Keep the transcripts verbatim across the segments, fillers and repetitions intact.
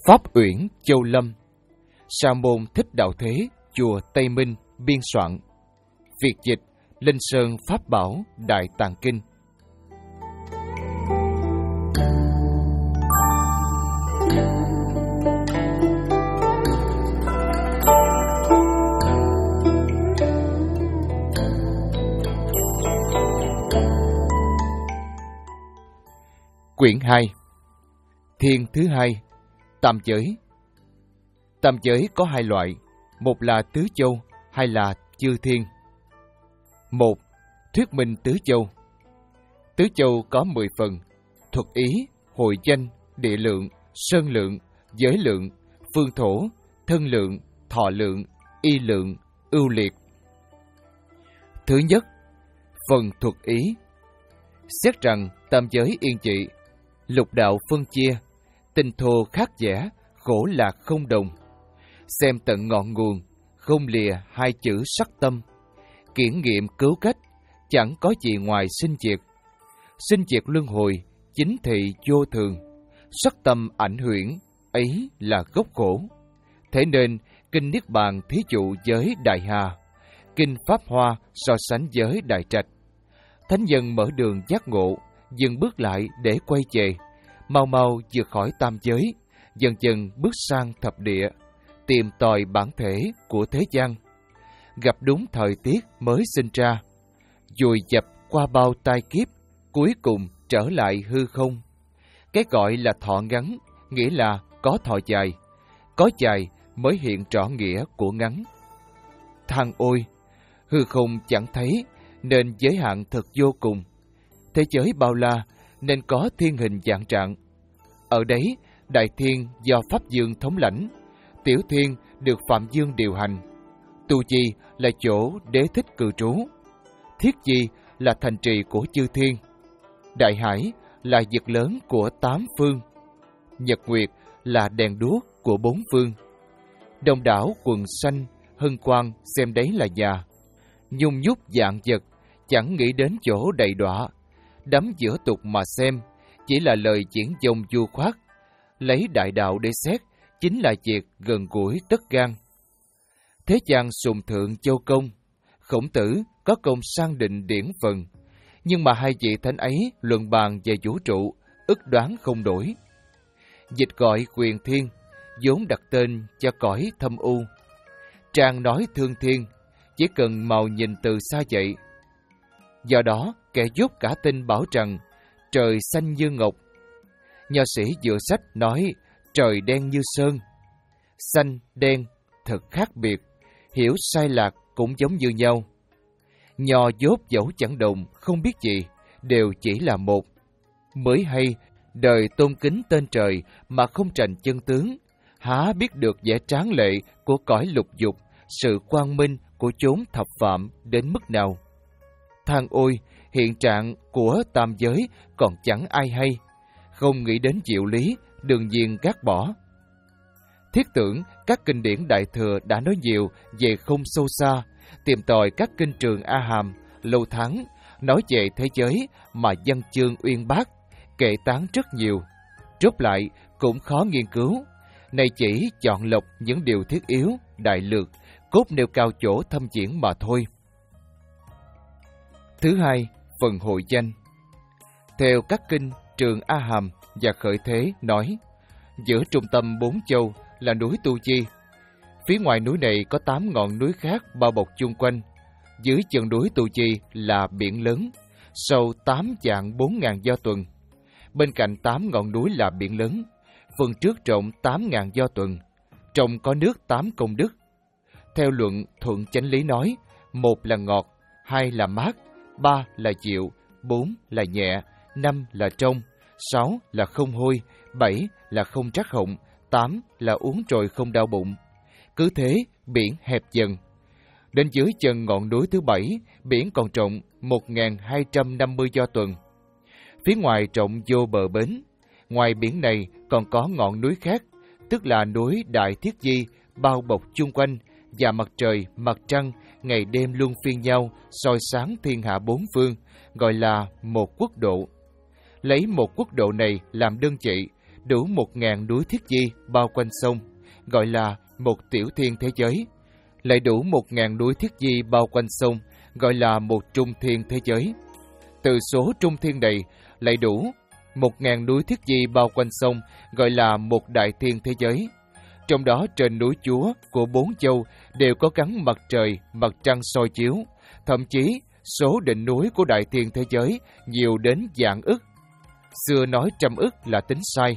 Pháp Uyển Châu Lâm. Sa môn Thích Đạo Thế, chùa Tây Minh biên soạn. Việt dịch Linh Sơn Pháp Bảo Đại Tạng Kinh. Quyển hai. Thiên thứ hai. Tam giới. Tam giới có hai loại, một là tứ châu, hai là chư thiên. Một. Thuyết minh tứ châu. Tứ châu có mười phần: thuật ý, hội danh, địa lượng, sơn lượng, giới lượng, phương thổ, thân lượng, thọ lượng, y lượng, ưu liệt. Thứ nhất, phần thuật ý. Xét rằng tam giới yên trị, lục đạo phân chia, tinh thô khác giả, khổ lạc không đồng. Xem tận ngọn nguồn, không lìa hai chữ sắc tâm. Kiểm nghiệm cứu cách, chẳng có gì ngoài sinh diệt. Sinh diệt luân hồi, chính thị vô thường. Sắc tâm ảnh huyễn, ấy là gốc khổ. Thế nên, Kinh Niết Bàn thí dụ giới Đại Hà, Kinh Pháp Hoa so sánh giới Đại Trạch. Thánh nhân mở đường giác ngộ, dừng bước lại để quay về, mau mau vượt khỏi tam giới, dần dần bước sang thập địa, tìm tòi bản thể của thế gian. Gặp đúng thời tiết mới sinh ra, dùi dập qua bao tai kiếp, cuối cùng trở lại hư không. Cái gọi là thọ ngắn, nghĩa là có thọ dài, có dài mới hiện rõ nghĩa của ngắn. Than ôi, hư không chẳng thấy, nên giới hạn thật vô cùng. Thế giới bao la, nên có thiên hình vạn trạng. Ở đấy, đại thiên do Pháp Dương thống lãnh, tiểu thiên được Phạm Dương điều hành, tu chi là chỗ đế thích cư trú, thiết chi là thành trì của chư thiên, đại hải là vực lớn của tám phương, nhật nguyệt là đèn đuốc của bốn phương. Đông đảo quần xanh, hân quang xem đấy là nhà, nhung nhúc dạng vật, chẳng nghĩ đến chỗ đầy đọa. Đắm giữa tục mà xem, chỉ là lời diễn dông du khoát. Lấy đại đạo để xét, chính là việc gần gũi tất gan. Thế gian sùng thượng châu công, Khổng Tử có công sang định điển phần, nhưng mà hai vị thánh ấy luận bàn về vũ trụ, ức đoán không đổi. Dịch gọi quyền thiên, vốn đặt tên cho cõi thâm u. Trang nói thương thiên, chỉ cần màu nhìn từ xa vậy. Do đó, kẻ dốt cả tin bảo rằng trời xanh như ngọc. Nho sĩ dựa sách nói trời đen như sơn. Xanh, đen, thật khác biệt, hiểu sai lạc cũng giống như nhau. Nho dốt dẫu chẳng đồng, không biết gì, đều chỉ là một. Mới hay, đời tôn kính tên trời mà không trành chân tướng, há biết được vẻ tráng lệ của cõi lục dục, sự quang minh của chốn thập phạm đến mức nào. Than ôi, hiện trạng của tam giới còn chẳng ai hay, không nghĩ đến diệu lý, đương nhiên gác bỏ. Thiết tưởng các kinh điển Đại Thừa đã nói nhiều về không sâu xa, tìm tòi các kinh trường A Hàm, Lâu Thắng, nói về thế giới mà văn chương uyên bác, kệ tán rất nhiều. Rốt lại cũng khó nghiên cứu, này chỉ chọn lọc những điều thiết yếu, đại lược, cốt nêu cao chỗ thâm diễn mà thôi. Thứ hai, phần hội danh. Theo các kinh Trường A Hàm và Khởi Thế nói, giữa trung tâm bốn châu là núi Tu Chi. Phía ngoài núi này có tám ngọn núi khác bao bọc chung quanh. Dưới chân núi Tu Chi là biển lớn, sâu tám vạn bốn ngàn do tuần. Bên cạnh tám ngọn núi là biển lớn, phần trước rộng tám ngàn do tuần, trong có nước tám công đức. Theo luận Thuận Chánh Lý nói, một là ngọt, hai là mát, ba là dịu, bốn là nhẹ, năm là trong, sáu là không hôi, bảy là không trắc họng, tám là uống rồi không đau bụng. Cứ thế, biển hẹp dần. Đến dưới chân ngọn núi thứ bảy, biển còn rộng một nghìn hai trăm năm mươi do tuần. Phía ngoài rộng vô bờ bến. Ngoài biển này còn có ngọn núi khác, tức là núi Đại Thiết Di, bao bọc chung quanh, và mặt trời, mặt trăng, ngày đêm luân phiên nhau, soi sáng thiên hạ bốn phương, gọi là một quốc độ. Lấy một quốc độ này làm đơn vị, đủ một ngàn núi thiết di bao quanh sông, gọi là một tiểu thiên thế giới. Lại đủ một ngàn núi thiết di bao quanh sông, gọi là một trung thiên thế giới. Từ số trung thiên này lại đủ một ngàn núi thiết di bao quanh sông, gọi là một đại thiên thế giới. Trong đó trên núi Chúa của bốn châu đều có gắn mặt trời, mặt trăng soi chiếu. Thậm chí số đỉnh núi của đại thiên thế giới nhiều đến vạn ức. Xưa nói trăm ức là tính sai.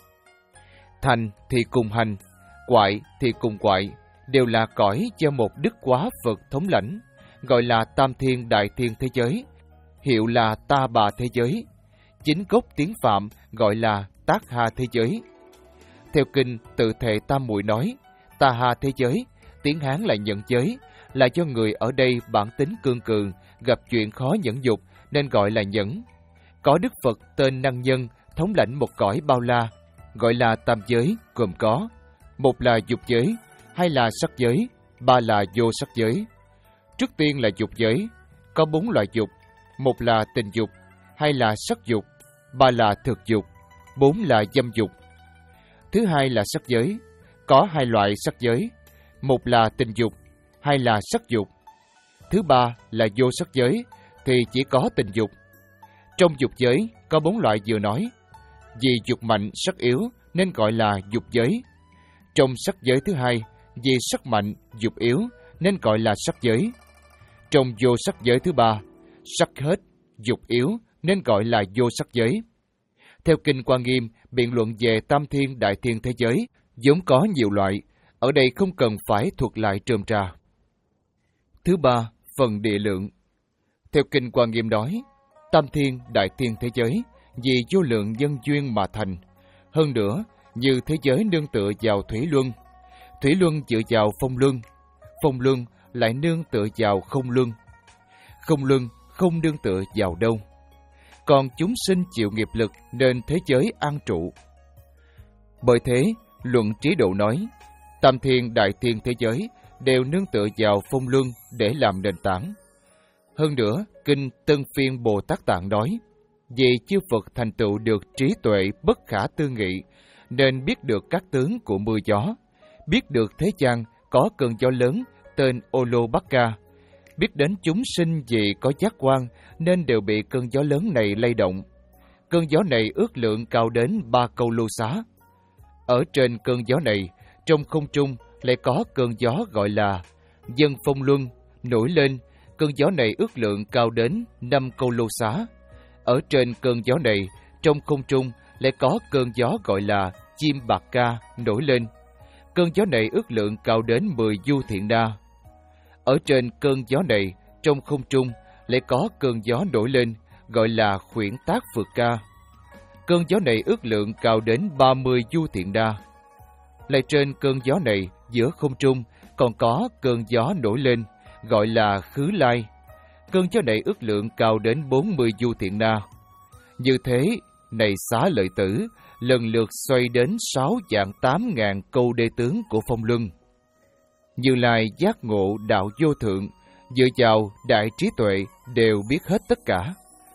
Thành thì cùng hành, quại thì cùng quại, đều là cõi do một đức quá Phật thống lãnh, gọi là tam thiên đại thiên thế giới, hiệu là ta bà thế giới. Chính gốc tiếng Phạm gọi là tác hà thế giới. Theo kinh Tự Thể Tam Muội nói, ta hà thế giới, tiếng Hán là nhận giới, là do người ở đây bản tính cương cường, gặp chuyện khó nhẫn dục nên gọi là nhẫn. Có Đức Phật tên Năng Nhân thống lãnh một cõi bao la, gọi là tam giới, gồm có một là dục giới, hai là sắc giới, ba là vô sắc giới. Trước tiên là dục giới, có bốn loại dục, một là tình dục, hai là sắc dục, ba là thực dục, bốn là dâm dục. Thứ hai là sắc giới, có hai loại sắc giới, một là tình dục, hai là sắc dục. Thứ ba là vô sắc giới, thì chỉ có tình dục. Trong dục giới có bốn loại vừa nói, vì dục mạnh sắc yếu nên gọi là dục giới. Trong sắc giới thứ hai, vì sắc mạnh dục yếu nên gọi là sắc giới. Trong vô sắc giới thứ ba, sắc hết dục yếu nên gọi là vô sắc giới. Theo kinh Quan Nghiêm biện luận về tam thiên đại thiên thế giới, vốn có nhiều loại, ở đây không cần phải thuật lại trơm trà. Thứ ba, phần địa lượng. Theo kinh Quan Nghiêm nói, tam thiên đại thiên thế giới vì vô lượng nhân duyên mà thành. Hơn nữa, như thế giới nương tựa vào thủy luân, thủy luân dựa vào phong luân, phong luân lại nương tựa vào không luân, không luân không nương tựa vào đâu. Còn chúng sinh chịu nghiệp lực nên thế giới an trụ. Bởi thế, luận Trí Độ nói, tam thiên đại thiên thế giới đều nương tựa vào phong luân để làm nền tảng. Hơn nữa, kinh Tân Phiên Bồ Tát Tạng nói, vì chư Phật thành tựu được trí tuệ bất khả tư nghị, nên biết được các tướng của mưa gió, biết được thế gian có cơn gió lớn tên Olobaka, biết đến chúng sinh vì có giác quan nên đều bị cơn gió lớn này lay động. Cơn gió này ước lượng cao đến ba câu lô xá. Ở trên cơn gió này, trong không trung lại có cơn gió gọi là dân phong luân nổi lên. Cơn gió này ước lượng cao đến năm câu lô xá. Ở trên cơn gió này, trong không trung lại có cơn gió gọi là chim bạc ca nổi lên. Cơn gió này ước lượng cao đến mười du thiện na. Ở trên cơn gió này, trong không trung lại có cơn gió nổi lên, gọi là khuyển tác phược ca. Cơn gió này ước lượng cao đến ba mươi du thiện na. Lại trên cơn gió này, giữa không trung còn có cơn gió nổi lên, gọi là khứ lai. Cơn gió này ước lượng cao đến bốn mươi du thiện na. Như thế, này Xá Lợi Tử, lần lượt xoay đến sáu vạn tám ngàn câu đê tướng của phong luân. Như Lai giác ngộ đạo vô thượng, dựa vào đại trí tuệ đều biết hết tất cả.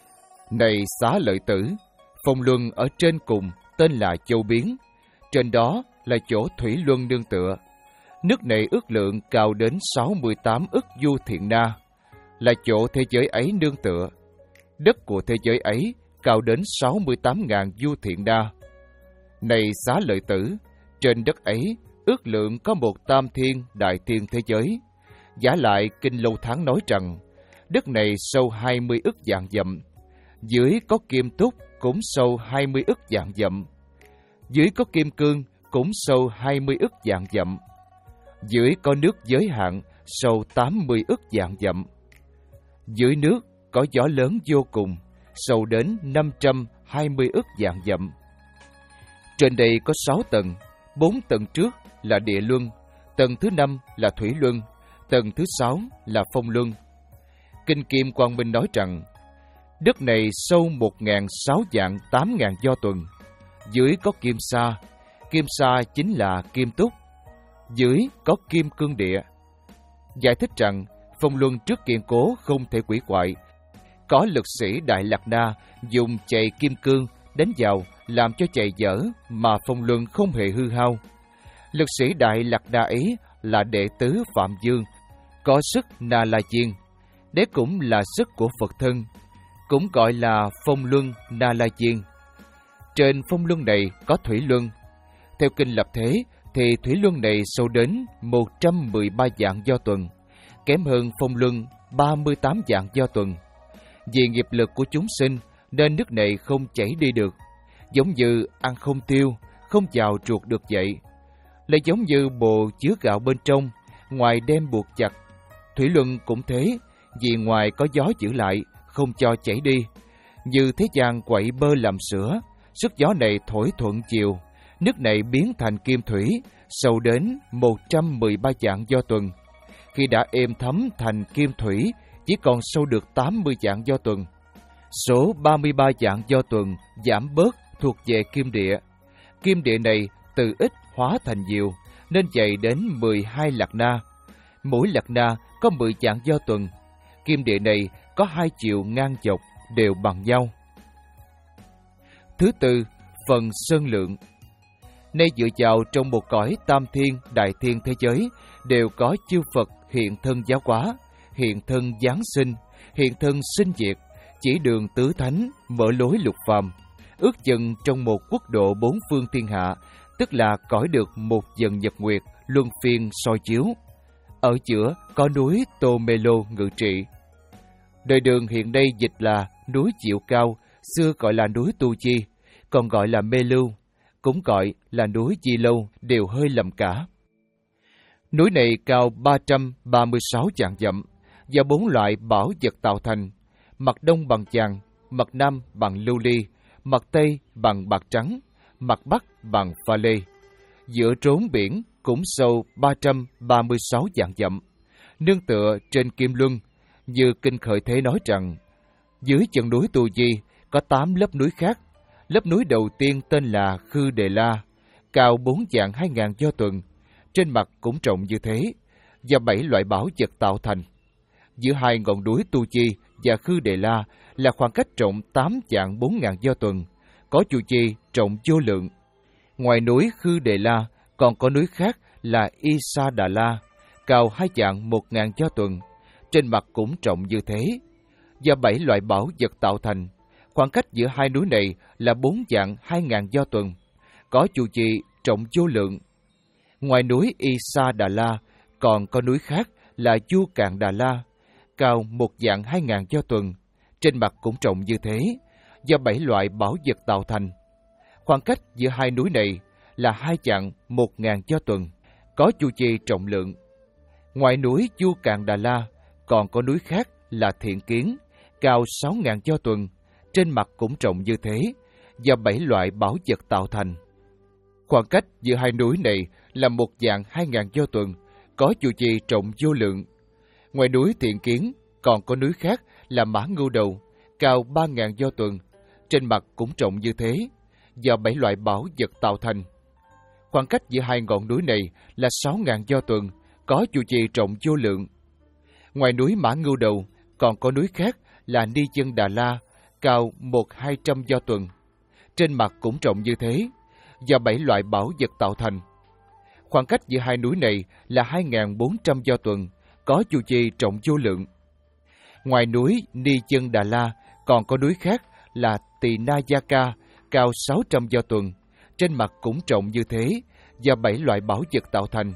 Này Xá Lợi Tử, phong luân ở trên cùng tên là Châu Biến, trên đó là chỗ thủy luân nương tựa. Nước này ước lượng cao đến sáu mươi tám ức du thiện na, là chỗ thế giới ấy nương tựa. Đất của thế giới ấy cao đến sáu mươi tám ngàn du thiện na. Này Xá Lợi Tử, trên đất ấy ước lượng có một tam thiên đại thiên thế giới. Giả lại kinh Lâu Tháng nói rằng, đất này sâu hai mươi ức vạn dặm, dưới có kim túc cũng sâu hai mươi ức vạn dặm, dưới có kim cương cũng sâu hai mươi ức vạn dặm, dưới có nước giới hạn sâu tám mươi ức vạn dặm, dưới nước có gió lớn vô cùng, sâu đến năm trăm hai mươi ức vạn dặm. Trên đây có sáu tầng, bốn tầng trước là địa luân, tầng thứ năm là thủy luân, tầng thứ sáu là phong luân. Kinh Kim Quang Minh nói rằng, đất này sâu một ngàn sáu vạn tám ngàn do tuần, dưới có kim sa, kim sa chính là kim túc, dưới có kim cương địa. Giải thích rằng, phong luân trước kiên cố không thể quỷ hoại. Có lực sĩ Đại Lạc Na dùng chạy kim cương đánh vào làm cho chạy dở mà phong luân không hề hư hao. Lực sĩ Đại Lạc Đà ấy là đệ tứ Phạm Dương, có sức Na La Chiên. Đấy cũng là sức của Phật thân, cũng gọi là phong luân Na La Chiên. Trên phong luân này có thủy luân. Theo kinh lập thế thì thủy luân này sâu đến một trăm mười ba vạn do tuần, kém hơn phong luân ba mươi tám vạn do tuần. Vì nghiệp lực của chúng sinh nên nước này không chảy đi được, giống như ăn không tiêu, không vào ruột được vậy. Lại giống như bồ chứa gạo bên trong, ngoài đem buộc chặt. Thủy luân cũng thế, vì ngoài có gió giữ lại, không cho chảy đi. Như thế gian quậy bơ làm sữa, sức gió này thổi thuận chiều, nước này biến thành kim thủy, sâu đến một trăm mười ba vạn do tuần. Khi đã êm thấm thành kim thủy, chỉ còn sâu được tám mươi vạn do tuần. Số ba mươi ba vạn do tuần giảm bớt thuộc về kim địa. Kim địa này từ ít hóa thành nhiều, nên dày đến mười hai lạc na. Mỗi lạc na có mười vạn do tuần. Kim địa này có hai chiều ngang dọc đều bằng nhau. Thứ tư, phần sơn lượng. Nay dựa vào trong một cõi tam thiên, đại thiên thế giới, đều có chư Phật hiện thân giáo hóa, hiện thân giáng sinh, hiện thân sinh diệt, chỉ đường tứ thánh, mở lối lục phàm. Ước chừng trong một quốc độ bốn phương thiên hạ, tức là cõi được một dần nhật nguyệt, luân phiên soi chiếu. Ở giữa có núi Tô Mê Lô ngự trị. Đời Đường hiện nay dịch là núi Diệu Cao, xưa gọi là núi Tu Chi, còn gọi là Mê Lưu, cũng gọi là núi Di Lâu, đều hơi lầm cả. Núi này cao ba trăm ba mươi sáu vạn dặm, do bốn loại bảo vật tạo thành: mặt đông bằng vàng, mặt nam bằng lưu ly, mặt tây bằng bạc trắng, mặt bắc bằng pha lê. Giữa trốn biển cũng sâu ba trăm ba mươi sáu vạn dặm, nương tựa trên kim luân. Như kinh Khởi Thế nói rằng, dưới chân núi Tu Di có tám lớp núi khác. Lớp núi đầu tiên tên là Khư Đề La, cao bốn vạn hai ngàn do tuần, trên mặt cũng rộng như thế, do bảy loại bảo vật tạo thành. Giữa hai ngọn núi Tu Chi và Khư Đề La là khoảng cách rộng tám vạn bốn ngàn do tuần, có chu chi rộng vô lượng. Ngoài núi Khư Đề La còn có núi khác là Y Sa Đà La, cao hai vạn một ngàn do tuần, trên mặt cũng rộng như thế, do bảy loại bảo vật tạo thành. Khoảng cách giữa hai núi này là bốn vạn hai ngàn do tuần, có chu chi rộng vô lượng. Ngoài núi Y Sa Đà La còn có núi khác là Du Cạn Đà La, cao một vạn hai ngàn do tuần, trên mặt cũng rộng như thế, do bảy loại bảo vật tạo thành. Khoảng cách giữa hai núi này là hai vạn một ngàn do tuần, có chu chi trọng lượng. Ngoài núi Du Cạn Đà La còn có núi khác là Thiện Kiến, cao sáu ngàn do tuần, trên mặt cũng rộng như thế, do bảy loại bảo vật tạo thành. Khoảng cách giữa hai núi này là một vạn hai ngàn do tuần, có chu chi trọng vô lượng. Ngoài núi Thiện Kiến còn có núi khác là Mã Ngưu Đầu, cao ba ngàn do tuần, trên mặt cũng rộng như thế, do bảy loại bảo vật tạo thành. Khoảng cách giữa hai ngọn núi này là sáu ngàn do tuần, có chu chi trọng vô lượng. Ngoài núi Mã Ngưu Đầu còn có núi khác là Ni Chân Đà La, cao một hai trăm do tuần, trên mặt cũng rộng như thế, do bảy loại bảo vật tạo thành. Khoảng cách giữa hai núi này là hai ngàn bốn trăm do tuần, có chu chi trọng vô lượng. Ngoài núi Ni Chân Đà La còn có núi khác là Tỳ Na Gia Ca, cao sáu trăm do tuần, trên mặt cũng rộng như thế, do bảy loại bảo vật tạo thành.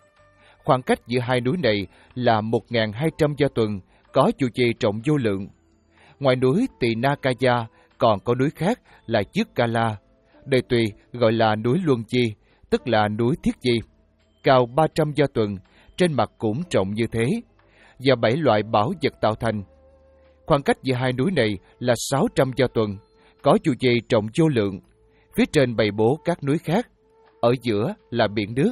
Khoảng cách giữa hai núi này là một nghìn hai trăm do tuần, có chu chi trọng vô lượng. Ngoài núi Tỳ Na Ca Gia còn có núi khác là Dứt Ca La, đời Tùy gọi là núi Luân Chi, tức là núi Thiết Chi, cao ba trăm do tuần, trên mặt cũng rộng như thế, do bảy loại bảo vật tạo thành. Khoảng cách giữa hai núi này là sáu trăm do tuần, có chu chi trọng vô lượng. Phía trên bày bố các núi khác, ở giữa là biển nước.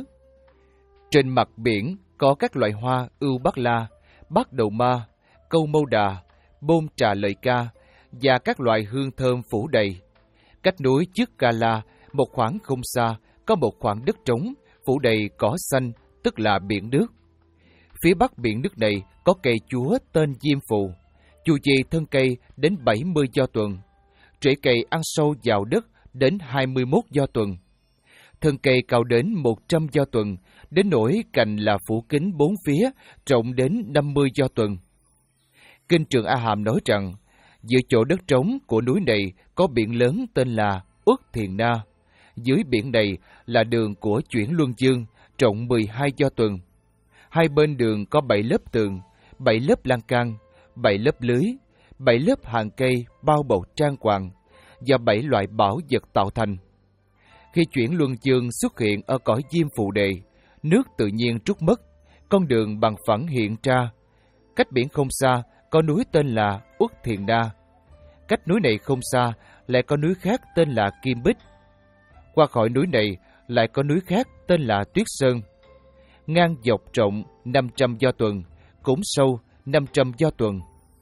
Trên mặt biển có các loại hoa ưu bắc la, bắc đầu ma, câu mâu đà, bôn trà lợi ca và các loại hương thơm phủ đầy. Cách núi Dứt Ca La một khoảng không xa có một khoảng đất trống phủ đầy cỏ xanh, tức là biển nước. Phía bắc biển nước này có cây chúa tên Diêm Phù, chu chi thân cây đến bảy mươi do tuần. rễ cây ăn sâu vào đất đến hai mươi mốt do tuần. Thân cây cao đến một trăm do tuần, đến nỗi cành là phủ kín bốn phía, rộng đến năm mươi do tuần. Kinh Trường A Hàm nói rằng, giữa chỗ đất trống của núi này có biển lớn tên là Uất Thiền Na. Dưới biển này là đường của Chuyển Luân Dương, rộng mười hai do tuần. Hai bên đường có bảy lớp tường, bảy lớp lan can, bảy lớp lưới, bảy lớp hàng cây bao bọc trang hoàng, và bảy loại bảo vật tạo thành. Khi Chuyển Luân Dương xuất hiện ở cõi Diêm Phù Đề, nước tự nhiên trút mất, con đường bằng phẳng hiện ra. Cách biển không xa, có núi tên là Uất Thiền Na. Cách núi này không xa, lại có núi khác tên là Kim Bích. Qua khỏi núi này, lại có núi khác tên là Tuyết Sơn. Ngang dọc rộng năm trăm do tuần, cũng sâu năm trăm do tuần.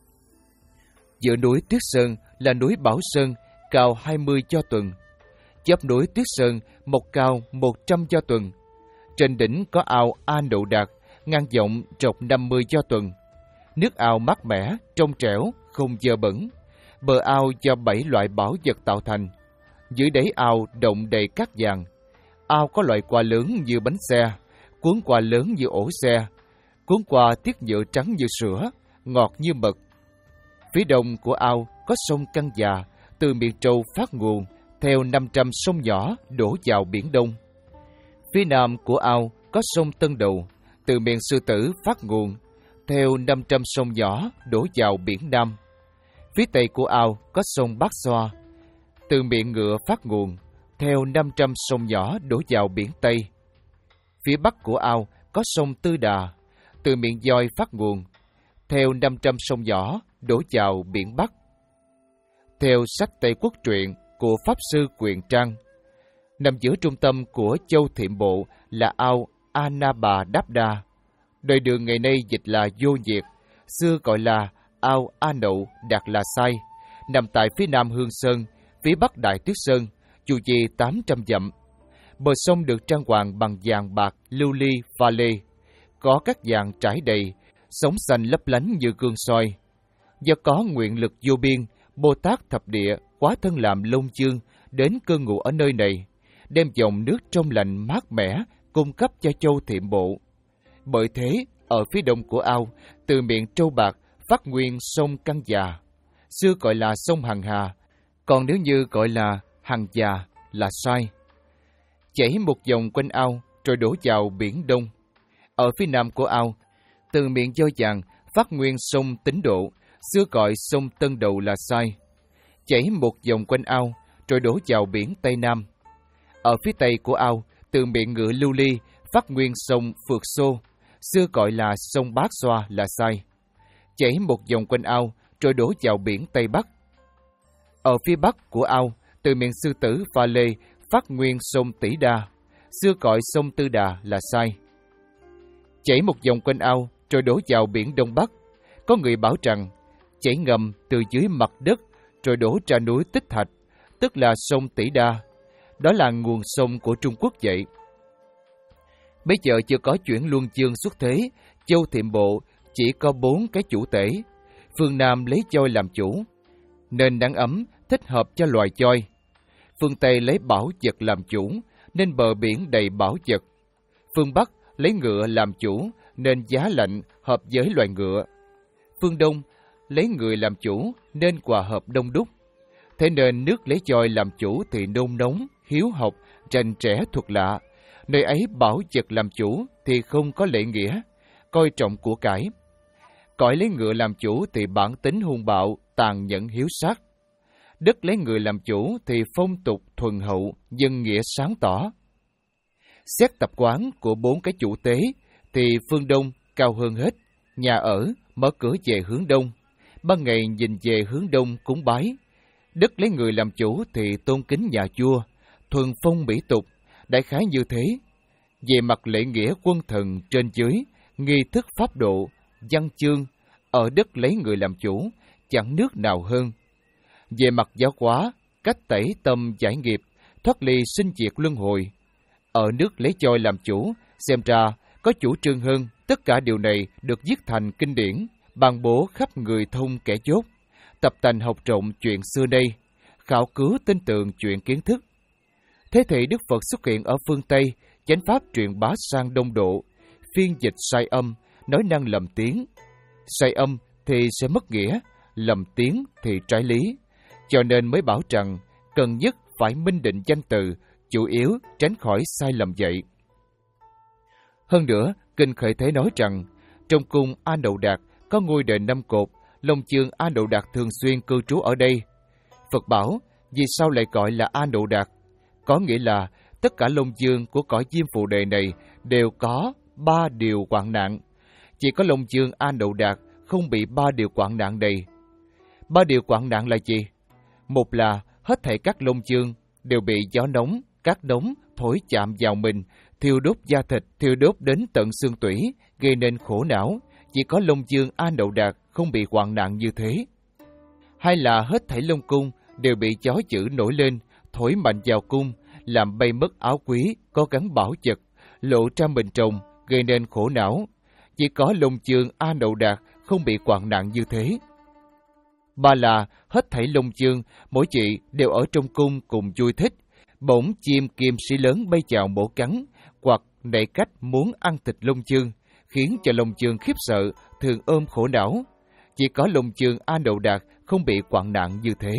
Giữa núi Tuyết Sơn là núi Bảo Sơn, cao hai mươi do tuần. Giáp núi Tuyết Sơn, một cao một trăm do tuần. Trên đỉnh có ao A Nậu Đạt, ngang rộng rộng năm mươi do tuần. Nước ao mát mẻ, trong trẻo, không dơ bẩn. Bờ ao do bảy loại bảo vật tạo thành. Dưới đáy ao động đầy cát vàng. Ao có loại quả lớn như bánh xe, cuốn quả lớn như ổ xe, cuốn qua tiết nhựa trắng như sữa, ngọt như mật. Phía đông của ao có sông Căng Già, từ miền Trâu phát nguồn, theo năm trăm sông nhỏ đổ vào Biển Đông. Phía nam của ao có sông Tân Đầu, từ miền Sư Tử phát nguồn, theo năm trăm sông nhỏ đổ vào Biển Nam. Phía tây của ao có sông Bát Xoa, từ miệng Ngựa phát nguồn, theo năm trăm sông nhỏ đổ vào Biển Tây. Phía bắc của ao có sông Tư Đà, từ miệng Voi phát nguồn, theo năm trăm sông nhỏ đổ vào Biển Bắc. Theo sách Tây Quốc truyện của Pháp Sư Quyền Trang, nằm giữa trung tâm của Châu Thiệm Bộ là ao Anaba Đáp Đa. Đời Đường ngày nay dịch là Vô Nhiệt, xưa gọi là ao A Nậu Đạt là sai, nằm tại phía nam Hương Sơn, phía bắc Đại Tuyết Sơn, chu vi tám trăm dặm. Bờ sông được trang hoàng bằng vàng bạc, lưu ly, pha lê, có các vàng trải đầy, sóng xanh lấp lánh như gương soi. Do có nguyện lực vô biên, Bồ Tát Thập Địa hóa thân làm Long Dương đến cư ngụ ở nơi này, đem dòng nước trong lành mát mẻ cung cấp cho Châu Thiệm Bộ. Bởi thế, ở phía đông của ao, từ miệng Trâu Bạc phát nguyên sông Căng Già, xưa gọi là sông Hằng Hà, còn nếu như gọi là Hằng Già là sai. Chảy một vòng quanh ao rồi đổ vào Biển Đông. Ở phía nam của ao, từ miệng Voi Vàng phát nguyên sông Tín Độ, xưa gọi sông Tân Đầu là sai. Chảy một vòng quanh ao rồi đổ vào Biển Tây Nam. Ở phía tây của ao, từ miệng Ngựa Lưu Ly phát nguyên sông Phượt Xô, xưa gọi là sông Bát Xoa là sai. Chảy một vòng quanh ao rồi đổ vào Biển Tây Bắc. Ở phía bắc của ao, từ miệng Sư Tử Pha Lê phát nguyên sông Tỷ Đa, xưa gọi sông Tư Đà là sai. Chảy một vòng quanh ao rồi đổ vào Biển Đông Bắc. Có người bảo rằng chảy ngầm từ dưới mặt đất rồi đổ ra núi Tích Thạch, tức là sông Tỷ Đa. Đó là nguồn sông của Trung Quốc vậy. Bây giờ chưa có Chuyển Luân Dương xuất thế, Châu Thiệm Bộ chỉ có bốn cái chủ tể. Phương Nam lấy voi làm chủ, nên nắng ấm thích hợp cho loài voi. Phương Tây lấy bảo vật làm chủ, nên bờ biển đầy bảo vật. Phương Bắc lấy ngựa làm chủ, nên giá lạnh hợp với loài ngựa. Phương Đông lấy người làm chủ, nên hòa hợp đông đúc. Thế nên nước lấy voi làm chủ thì nôn nóng, hiếu học, rành rẽ thuật lạ. Nơi ấy bảo vật làm chủ thì không có lễ nghĩa, coi trọng của cải. Cõi lấy ngựa làm chủ thì bản tính hung bạo, tàn nhẫn hiếu sát. Đất lấy người làm chủ thì phong tục thuần hậu, dân nghĩa sáng tỏ. Xét tập quán của bốn cái chủ tế thì phương Đông cao hơn hết, nhà ở mở cửa về hướng Đông, ban ngày nhìn về hướng Đông cúng bái. Đất lấy người làm chủ thì tôn kính nhà vua, thuần phong mỹ tục, đại khái như thế. Về mặt lễ nghĩa quân thần trên dưới, nghi thức pháp độ, văn chương, ở đất lấy người làm chủ, chẳng nước nào hơn. Về mặt giáo hóa, cách tẩy tâm giải nghiệp, thoát ly sinh diệt luân hồi, ở nước lấy voi làm chủ, xem ra có chủ trương hơn. Tất cả điều này được viết thành kinh điển, ban bố khắp người thông kẻ dốt, tập tành học trộm chuyện xưa đây, khảo cứu tin tưởng chuyện kiến thức. Thế thì Đức Phật xuất hiện ở phương Tây, chánh pháp truyền bá sang Đông Độ, phiên dịch sai âm, nói năng lầm tiếng. Sai âm thì sẽ mất nghĩa, lầm tiếng thì trái lý, cho nên mới bảo rằng cần nhất phải minh định danh từ, chủ yếu tránh khỏi sai lầm vậy. Hơn nữa, Kinh Khởi Thế nói rằng, trong cung A Đậu Đạt có ngôi đền năm cột, Long Chương A Đậu Đạt thường xuyên cư trú ở đây. Phật bảo, vì sao lại gọi là A Đậu Đạt? Có nghĩa là tất cả Long Dương của cõi Diêm Phù Đề này đều có ba điều hoạn nạn. Chỉ có Long Dương A Đậu Đạt không bị ba điều hoạn nạn này. Ba điều hoạn nạn là gì? Một là hết thảy các Long Dương đều bị gió nóng, cát nóng thổi chạm vào mình, thiêu đốt da thịt, thiêu đốt đến tận xương tủy, gây nên khổ não. Chỉ có Long Dương A Đậu Đạt không bị hoạn nạn như thế. Hai là hết thảy Long Cung đều bị gió dữ nổi lên, thổi mạnh vào cung, làm bay mất áo quý có gắn bảo vật, lộ ra mình trồng, gây nên khổ não. Chỉ có Long Dương A Đậu Đạt không bị hoạn nạn như thế. Ba là hết thảy Long Dương, mỗi chị đều ở trong cung cùng vui thích, bỗng chim kim sĩ lớn bay chào mổ cắn, hoặc nảy cách muốn ăn thịt Long Dương, khiến cho Long Dương khiếp sợ, thường ôm khổ não. Chỉ có Long Dương A Đậu Đạt không bị hoạn nạn như thế.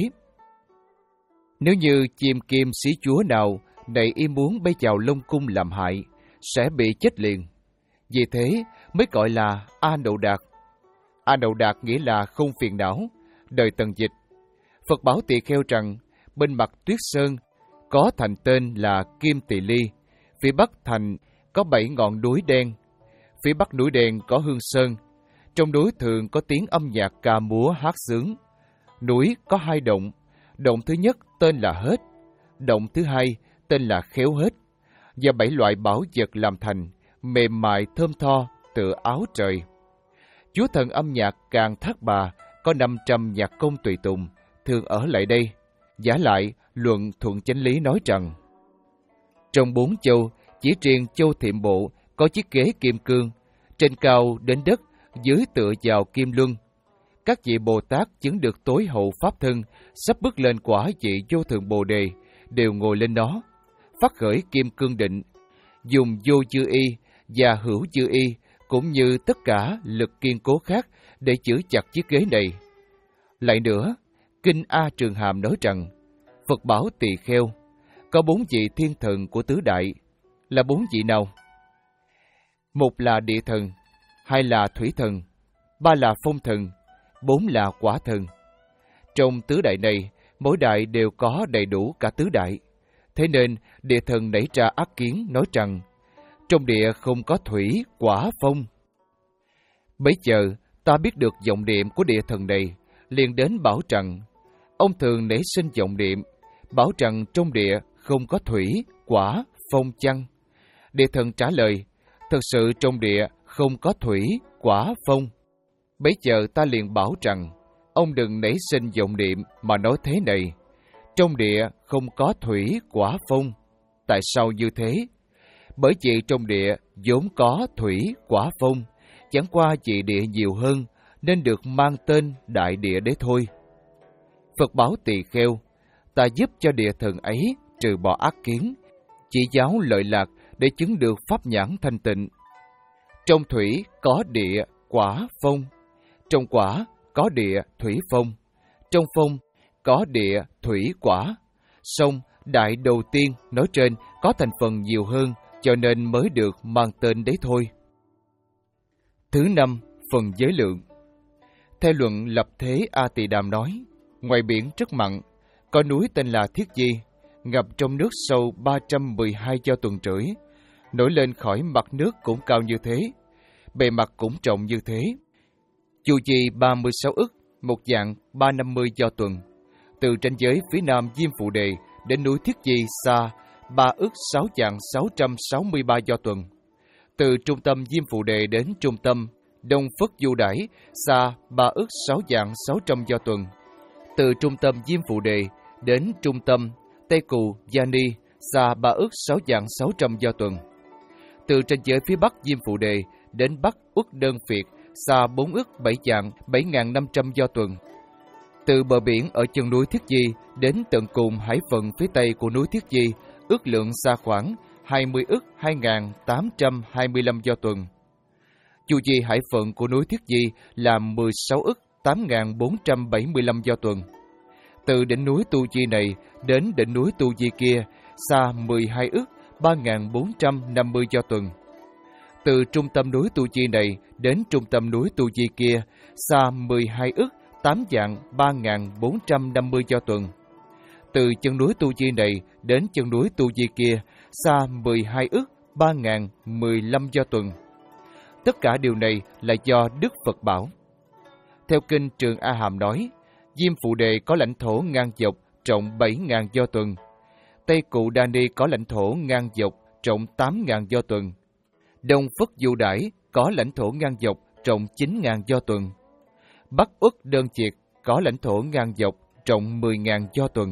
Nếu như chim kim sĩ chúa nào nảy ý muốn bay chào Long Cung làm hại, sẽ bị chết liền. Vì thế mới gọi là A Đậu Đạt. A Đậu Đạt nghĩa là không phiền não. Đời Tần dịch, Phật bảo Tỳ Kheo rằng, bên mặt Tuyết Sơn có thành tên là Kim Tỳ Ly, phía bắc thành có bảy ngọn núi đen, phía bắc núi đen có Hương Sơn, trong núi thường có tiếng âm nhạc ca múa hát sướng. Núi có hai động, động thứ nhất tên là Hết, động thứ hai tên là Khéo Hết, và bảy loại bảo vật làm thành, mềm mại thơm tho tựa áo trời. Chúa thần âm nhạc Càng Thác Bà có năm trăm nhạc công tùy tùng, thường ở lại đây. Giả lại, luận Thuận Chánh Lý nói rằng, trong bốn châu, chỉ riêng châu Thiệm Bộ có chiếc ghế kim cương, trên cao đến đất, dưới tựa vào kim luân. Các vị Bồ Tát chứng được tối hậu pháp thân, sắp bước lên quả vị vô thượng Bồ Đề, đều ngồi lên nó, phát khởi kim cương định, dùng vô chư y và hữu chư y, cũng như tất cả lực kiên cố khác để giữ chặt chiếc ghế này. Lại nữa, Kinh A Trường Hàm nói rằng, Phật bảo Tỳ Kheo, có bốn vị thiên thần của tứ đại, là bốn vị nào? Một là địa thần, hai là thủy thần, ba là phong thần, bốn là quả thần. Trong tứ đại này, mỗi đại đều có đầy đủ cả tứ đại. Thế nên, địa thần nảy ra ác kiến nói rằng, trong địa không có thủy, quả, phong. Bấy giờ, ta biết được vọng niệm của địa thần này, liền đến bảo rằng, ông thường nảy sinh vọng niệm, bảo rằng trong địa không có thủy, quả, phong chăng? Địa thần trả lời, thật sự trong địa không có thủy, quả, phong. Bấy giờ ta liền bảo rằng, ông đừng nảy sinh vọng niệm mà nói thế này, trong địa không có thủy, quả, phong. Tại sao như thế? Bởi vì trong địa vốn có thủy, quả, phong, chẳng qua vì địa nhiều hơn, nên được mang tên đại địa đấy thôi. Phật bảo Tỳ Kheo, ta giúp cho địa thần ấy trừ bỏ ác kiến, chỉ giáo lợi lạc để chứng được pháp nhãn thanh tịnh. Trong thủy có địa, quả, phong. Trong quả có địa, thủy, phong. Trong phong có địa, thủy, quả. Song đại đầu tiên nói trên có thành phần nhiều hơn, cho nên mới được mang tên đấy thôi. Thứ năm, phần giới lượng. Theo luận Lập Thế A Tỳ Đàm nói, ngoài biển rất mặn, có núi tên là Thiết Di, ngập trong nước sâu ba trăm mười hai do tuần rưỡi, nổi lên khỏi mặt nước cũng cao như thế, bề mặt cũng rộng như thế. Chu vi ba mươi sáu ức, một dạng ba trăm năm mươi do tuần. Từ ranh giới phía nam Diêm Phù Đề đến núi Thiết Di xa ba ức sáu dạng sáu trăm sáu mươi ba do tuần. Từ trung tâm Diêm Phù Đề đến trung tâm Đông Phất Du Đãi xa ba ức sáu dạng sáu trăm do tuần. Từ trung tâm Diêm Phù Đề đến trung tâm Tây Cù Gia Ni xa ba ức sáu dạng sáu trăm do tuần. Từ ranh giới phía bắc Diêm Phù Đề đến bắc Uất Đơn Phiệt xa bốn ức bảy dạng bảy ngàn năm trăm do tuần. Từ bờ biển ở chân núi Thiết Di đến tận cùng hải phận phía tây của núi Thiết Di, ước lượng xa khoảng hai mươi ức hai nghìn tám trăm hai mươi lăm do tuần. Chu vi hải phận của núi Thiết Di là mười sáu ức tám nghìn bốn trăm bảy mươi lăm do tuần. Từ đỉnh núi Tu Di này đến đỉnh núi Tu Di kia xa mười hai ức ba nghìn bốn trăm năm mươi do tuần. Từ trung tâm núi Tu Di này đến trung tâm núi Tu Di kia xa mười hai ức tám vạn ba nghìn bốn trăm năm mươi do tuần. Từ chân núi Tu Di này đến chân núi Tu Di kia xa mười hai ức ba nghìn mười lăm do tuần. Tất cả điều này là do Đức Phật bảo. Theo kinh Trường A Hàm nói, Diêm Phù Đề có lãnh thổ ngang dọc rộng bảy nghìn do tuần. Tây Cụ Đa Ni có lãnh thổ ngang dọc rộng tám nghìn do tuần. Đông Phất Du Đãi có lãnh thổ ngang dọc rộng chín nghìn do tuần. Bắc Uất Đơn Chiệt có lãnh thổ ngang dọc rộng mười nghìn do tuần.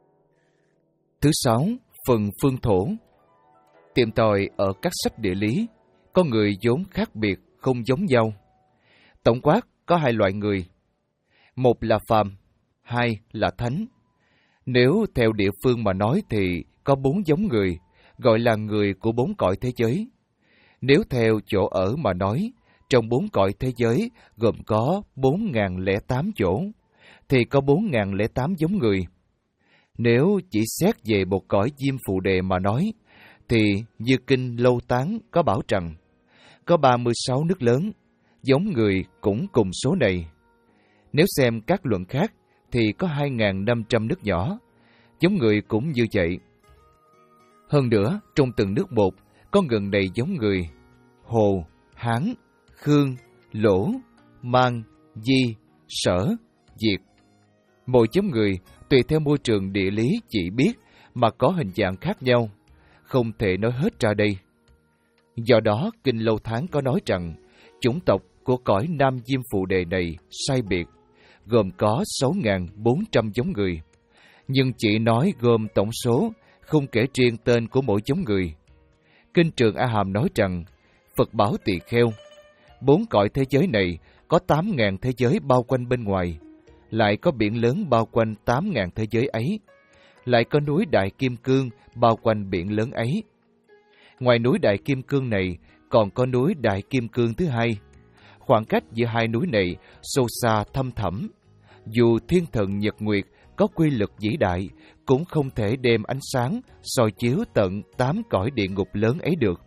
Thứ sáu, phần phương thổ. Tìm tòi ở các sách địa lý, có người vốn khác biệt, không giống nhau. Tổng quát có hai loại người. Một là phàm, hai là thánh. Nếu theo địa phương mà nói thì có bốn giống người, gọi là người của bốn cõi thế giới. Nếu theo chỗ ở mà nói, trong bốn cõi thế giới gồm có bốn nghìn lẻ tám chỗ, thì có bốn nghìn lẻ tám giống người. Nếu chỉ xét về một cõi Diêm Phù Đề mà nói, thì như kinh Lâu Tán có bảo rằng, có ba mươi sáu nước lớn, giống người cũng cùng số này. Nếu xem các luận khác, thì có hai nghìn năm trăm nước nhỏ, giống người cũng như vậy. Hơn nữa, trong từng nước một, có gần đầy giống người: Hồ, Hán, Khương, Lỗ, Mang, Di, Sở, Diệt. Mỗi giống người tùy theo môi trường địa lý chỉ biết mà có hình dạng khác nhau, không thể nói hết ra đây. Do đó, kinh Lâu Tháng có nói rằng chủng tộc của cõi Nam Diêm Phù Đề này sai biệt, gồm có sáu nghìn bốn trăm giống người, nhưng chỉ nói gồm tổng số, không kể riêng tên của mỗi giống người. Kinh Trường A Hàm nói rằng Phật bảo Tỳ Kheo, bốn cõi thế giới này có tám nghìn thế giới bao quanh bên ngoài, lại có biển lớn bao quanh tám nghìn thế giới ấy, lại có núi Đại Kim Cương bao quanh biển lớn ấy. Ngoài núi Đại Kim Cương này, còn có núi Đại Kim Cương thứ hai. Khoảng cách giữa hai núi này sâu xa thâm thẳm. Dù thiên thần nhật nguyệt có quy lực vĩ đại, cũng không thể đem ánh sáng soi chiếu tận tám cõi địa ngục lớn ấy được.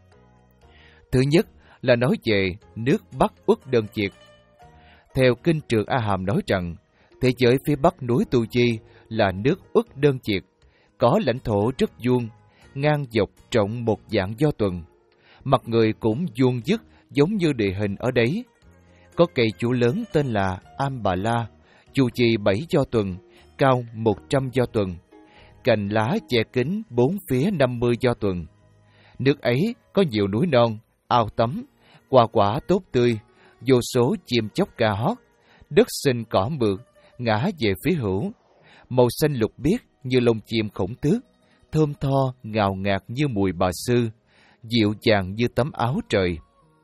Thứ nhất là nói về nước Bắc Uất Đơn Chiệt. Theo kinh Trường A Hàm nói rằng, thế giới phía bắc núi Tu Di là nước Uất Đơn Chiệt, có lãnh thổ rất vuông, ngang dọc rộng một vạn do tuần. Mặt người cũng vuông vức giống như địa hình ở đấy. Có cây chủ lớn tên là Am Bà La, chu vi bảy do tuần, cao một trăm do tuần. Cành lá che kín bốn phía năm mươi do tuần. Nước ấy có nhiều núi non, ao tắm, hoa quả tốt tươi, vô số chim chóc ca hót, đất xinh cỏ mượt, ngã về phía hữu, màu xanh lục biếc như lông chim khổng tước, thơm tho ngào ngạt như mùi bà sư, dịu dàng như tấm áo trời.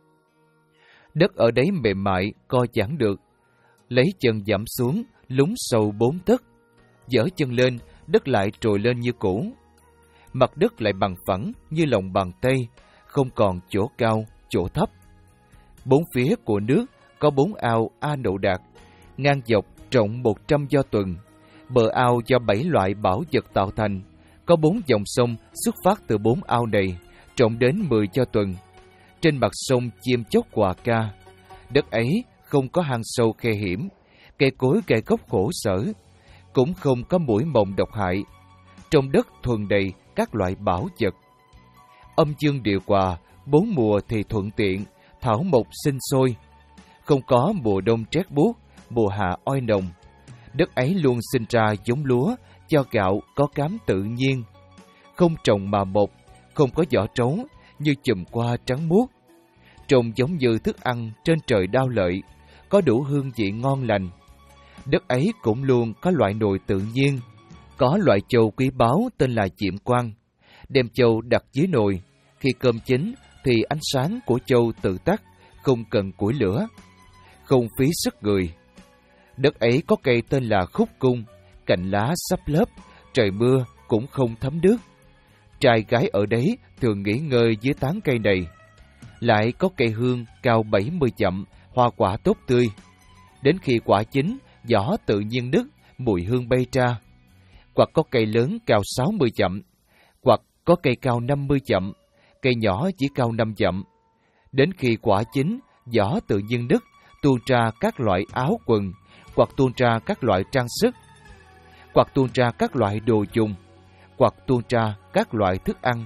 Đất ở đấy mềm mại, co giãn được, lấy chân dẫm xuống, lún sâu bốn tấc, dở chân lên, đất lại trồi lên như cũ. Mặt đất lại bằng phẳng như lòng bàn tay, không còn chỗ cao, chỗ thấp. Bốn phía của nước có bốn ao A Nậu Đạt, ngang dọc rộng một trăm do tuần. Bờ ao do bảy loại bảo vật tạo thành, có bốn dòng sông xuất phát từ bốn ao này, rộng đến mười do tuần. Trên mặt sông chim chóc quạ ca. Đất ấy không có hang sâu khe hiểm, cây cối cây gốc khổ sở, cũng không có muỗi mồng độc hại. Trong đất thuần đầy các loại bảo vật. Âm dương điều hòa, bốn mùa thì thuận tiện, thảo mộc sinh sôi. Không có mùa đông rét buốt, mùa hạ oi nồng. Đất ấy luôn sinh ra giống lúa, cho gạo có cám tự nhiên. Không trồng mà mộc, không có vỏ trấu, như chùm qua trắng muốt. Trông giống như thức ăn trên trời đao lợi, có đủ hương vị ngon lành. Đất ấy cũng luôn có loại nồi tự nhiên, có loại châu quý báu tên là diệm quan. Đem châu đặt dưới nồi, khi cơm chín thì ánh sáng của châu tự tắt, không cần củi lửa, không phí sức người. Đất ấy có cây tên là khúc cung, cành lá xấp lớp, trời mưa cũng không thấm nước. Trai gái ở đấy thường nghỉ ngơi dưới tán cây này. Lại có cây hương cao bảy mươi dặm, hoa quả tốt tươi. Đến khi quả chín, vỏ tự nhiên nứt, mùi hương bay ra. Hoặc có cây lớn cao sáu mươi dặm, hoặc có cây cao năm mươi dặm, cây nhỏ chỉ cao năm dặm. Đến khi quả chín, vỏ tự nhiên nứt, tuôn ra các loại áo quần, hoặc tuôn ra các loại trang sức, hoặc tuôn ra các loại đồ dùng, hoặc tuôn ra các loại thức ăn.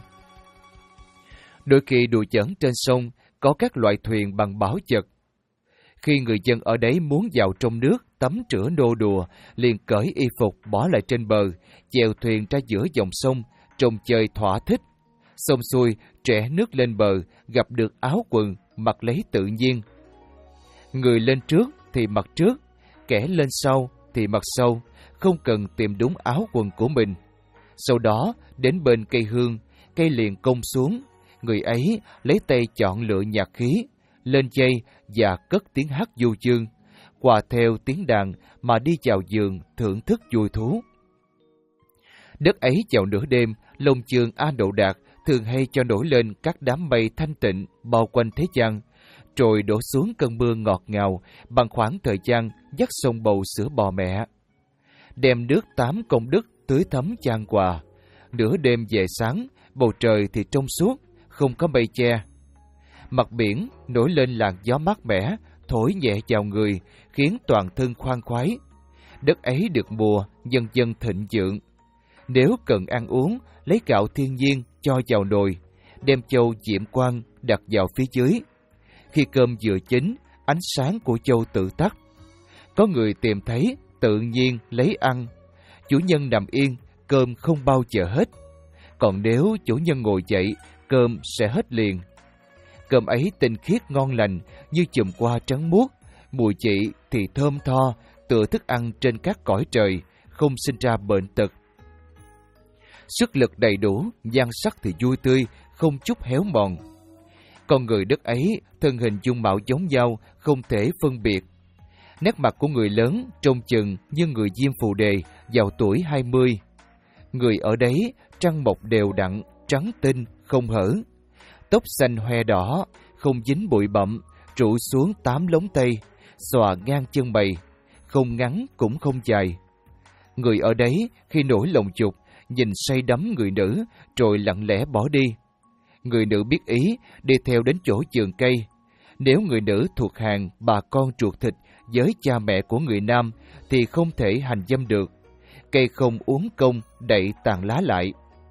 Đôi khi đùa giỡn trên sông có các loại thuyền bằng bảo vật. Khi người dân ở đấy muốn vào trong nước tắm rửa nô đùa, liền cởi y phục bỏ lại trên bờ, chèo thuyền ra giữa dòng sông, trông chơi thỏa thích. Xong xuôi, trẻ nước lên bờ, gặp được áo quần, mặc lấy tự nhiên. Người lên trước thì mặc trước, kẻ lên sau thì mặc sau, không cần tìm đúng áo quần của mình. Sau đó, đến bên cây hương, cây liền cong xuống, người ấy lấy tay chọn lựa nhạc khí, lên dây và cất tiếng hát du dương, hòa theo tiếng đàn mà đi vào giường thưởng thức vui thú. Đất ấy vào nửa đêm, Long Chương A Độ Đạt thường hay cho nổi lên các đám mây thanh tịnh bao quanh thế gian, rồi đổ xuống cơn mưa ngọt ngào bằng khoảng thời gian dắt sông bầu sữa bò mẹ. Đem nước tám công đức tưới thấm chan hòa. Nửa đêm về sáng, bầu trời thì trong suốt, không có mây che. Mặt biển nổi lên làn gió mát mẻ, thổi nhẹ vào người, khiến toàn thân khoan khoái. Đất ấy được mùa, dần dần thịnh vượng. Nếu cần ăn uống, lấy gạo thiên nhiên cho vào nồi, đem châu diệm quang đặt vào phía dưới. Khi cơm vừa chín, ánh sáng của châu tự tắt. Có người tìm thấy, tự nhiên lấy ăn. Chủ nhân nằm yên, cơm không bao giờ hết. Còn nếu chủ nhân ngồi dậy, cơm sẽ hết liền. Cơm ấy tinh khiết ngon lành, như chùm qua trắng muốt, mùi vị thì thơm tho, tựa thức ăn trên các cõi trời, không sinh ra bệnh tật. Sức lực đầy đủ, nhan sắc thì vui tươi, không chút héo mòn. Con người đất ấy, thân hình dung mạo giống nhau, không thể phân biệt. Nét mặt của người lớn trông chừng như người Diêm Phù Đề vào tuổi hai mươi. Người ở đấy trăng mọc đều đặn, trắng tinh, không hở. Tóc xanh hoe đỏ, không dính bụi bặm, trụ xuống tám lóng tay, xòa ngang chân mày, không ngắn cũng không dài. Người ở đấy khi nổi lòng dục, nhìn say đắm người nữ, rồi lặng lẽ bỏ đi. Người nữ biết ý, đi theo đến chỗ vườn cây. Nếu người nữ thuộc hàng bà con ruột thịt với cha mẹ của người nam, thì không thể hành dâm được. Cây không uống công, đậy tàn lá lại.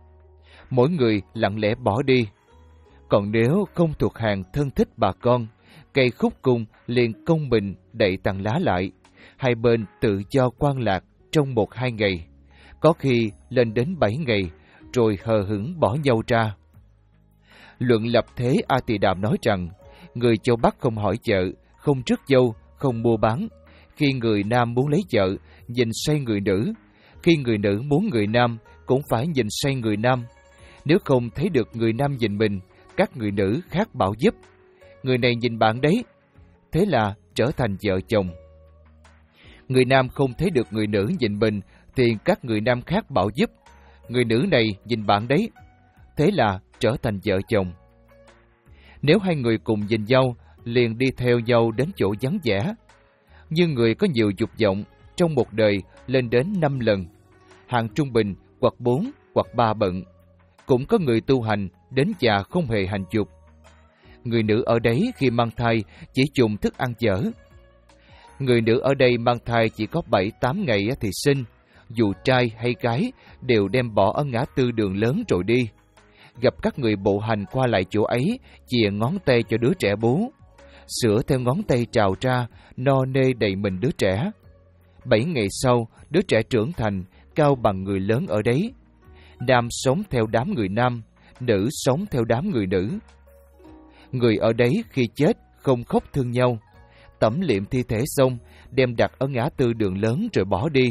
Mỗi người lặng lẽ bỏ đi. Còn nếu không thuộc hàng thân thích bà con, cây khúc cung liền công bình đậy tàn lá lại. Hai bên tự do quan lạc trong một hai ngày, có khi lên đến bảy ngày, rồi hờ hững bỏ nhau ra. Luận lập thế A Tỳ Đàm nói rằng, người châu Bắc không hỏi vợ, không rước dâu, không mua bán. Khi người nam muốn lấy vợ, nhìn say người nữ. Khi người nữ muốn người nam, cũng phải nhìn say người nam. Nếu không thấy được người nam nhìn mình, các người nữ khác bảo giúp. Người này nhìn bạn đấy, thế là trở thành vợ chồng. Người nam không thấy được người nữ nhìn mình, thì các người nam khác bảo giúp. Người nữ này nhìn bạn đấy, thế là trở thành vợ chồng. Nếu hai người cùng nhìn nhau, liền đi theo nhau đến chỗ vắng vẻ. Như người có nhiều dục vọng, trong một đời lên đến năm lần. Hạng trung bình hoặc bốn hoặc ba bận. Cũng có người tu hành đến già không hề hành dục. Người nữ ở đấy khi mang thai chỉ dùng thức ăn dở. Người nữ ở đây mang thai chỉ có bảy tám ngày thì sinh. Dù trai hay gái đều đem bỏ ở ngã tư đường lớn rồi đi. Gặp các người bộ hành qua lại chỗ ấy, chìa ngón tay cho đứa trẻ bú. Sữa theo ngón tay trào ra, no nê đầy mình đứa trẻ. Bảy ngày sau, đứa trẻ trưởng thành, cao bằng người lớn ở đấy. Nam sống theo đám người nam, nữ sống theo đám người nữ. Người ở đấy khi chết không khóc thương nhau. Tẩm liệm thi thể xong, đem đặt ở ngã tư đường lớn rồi bỏ đi.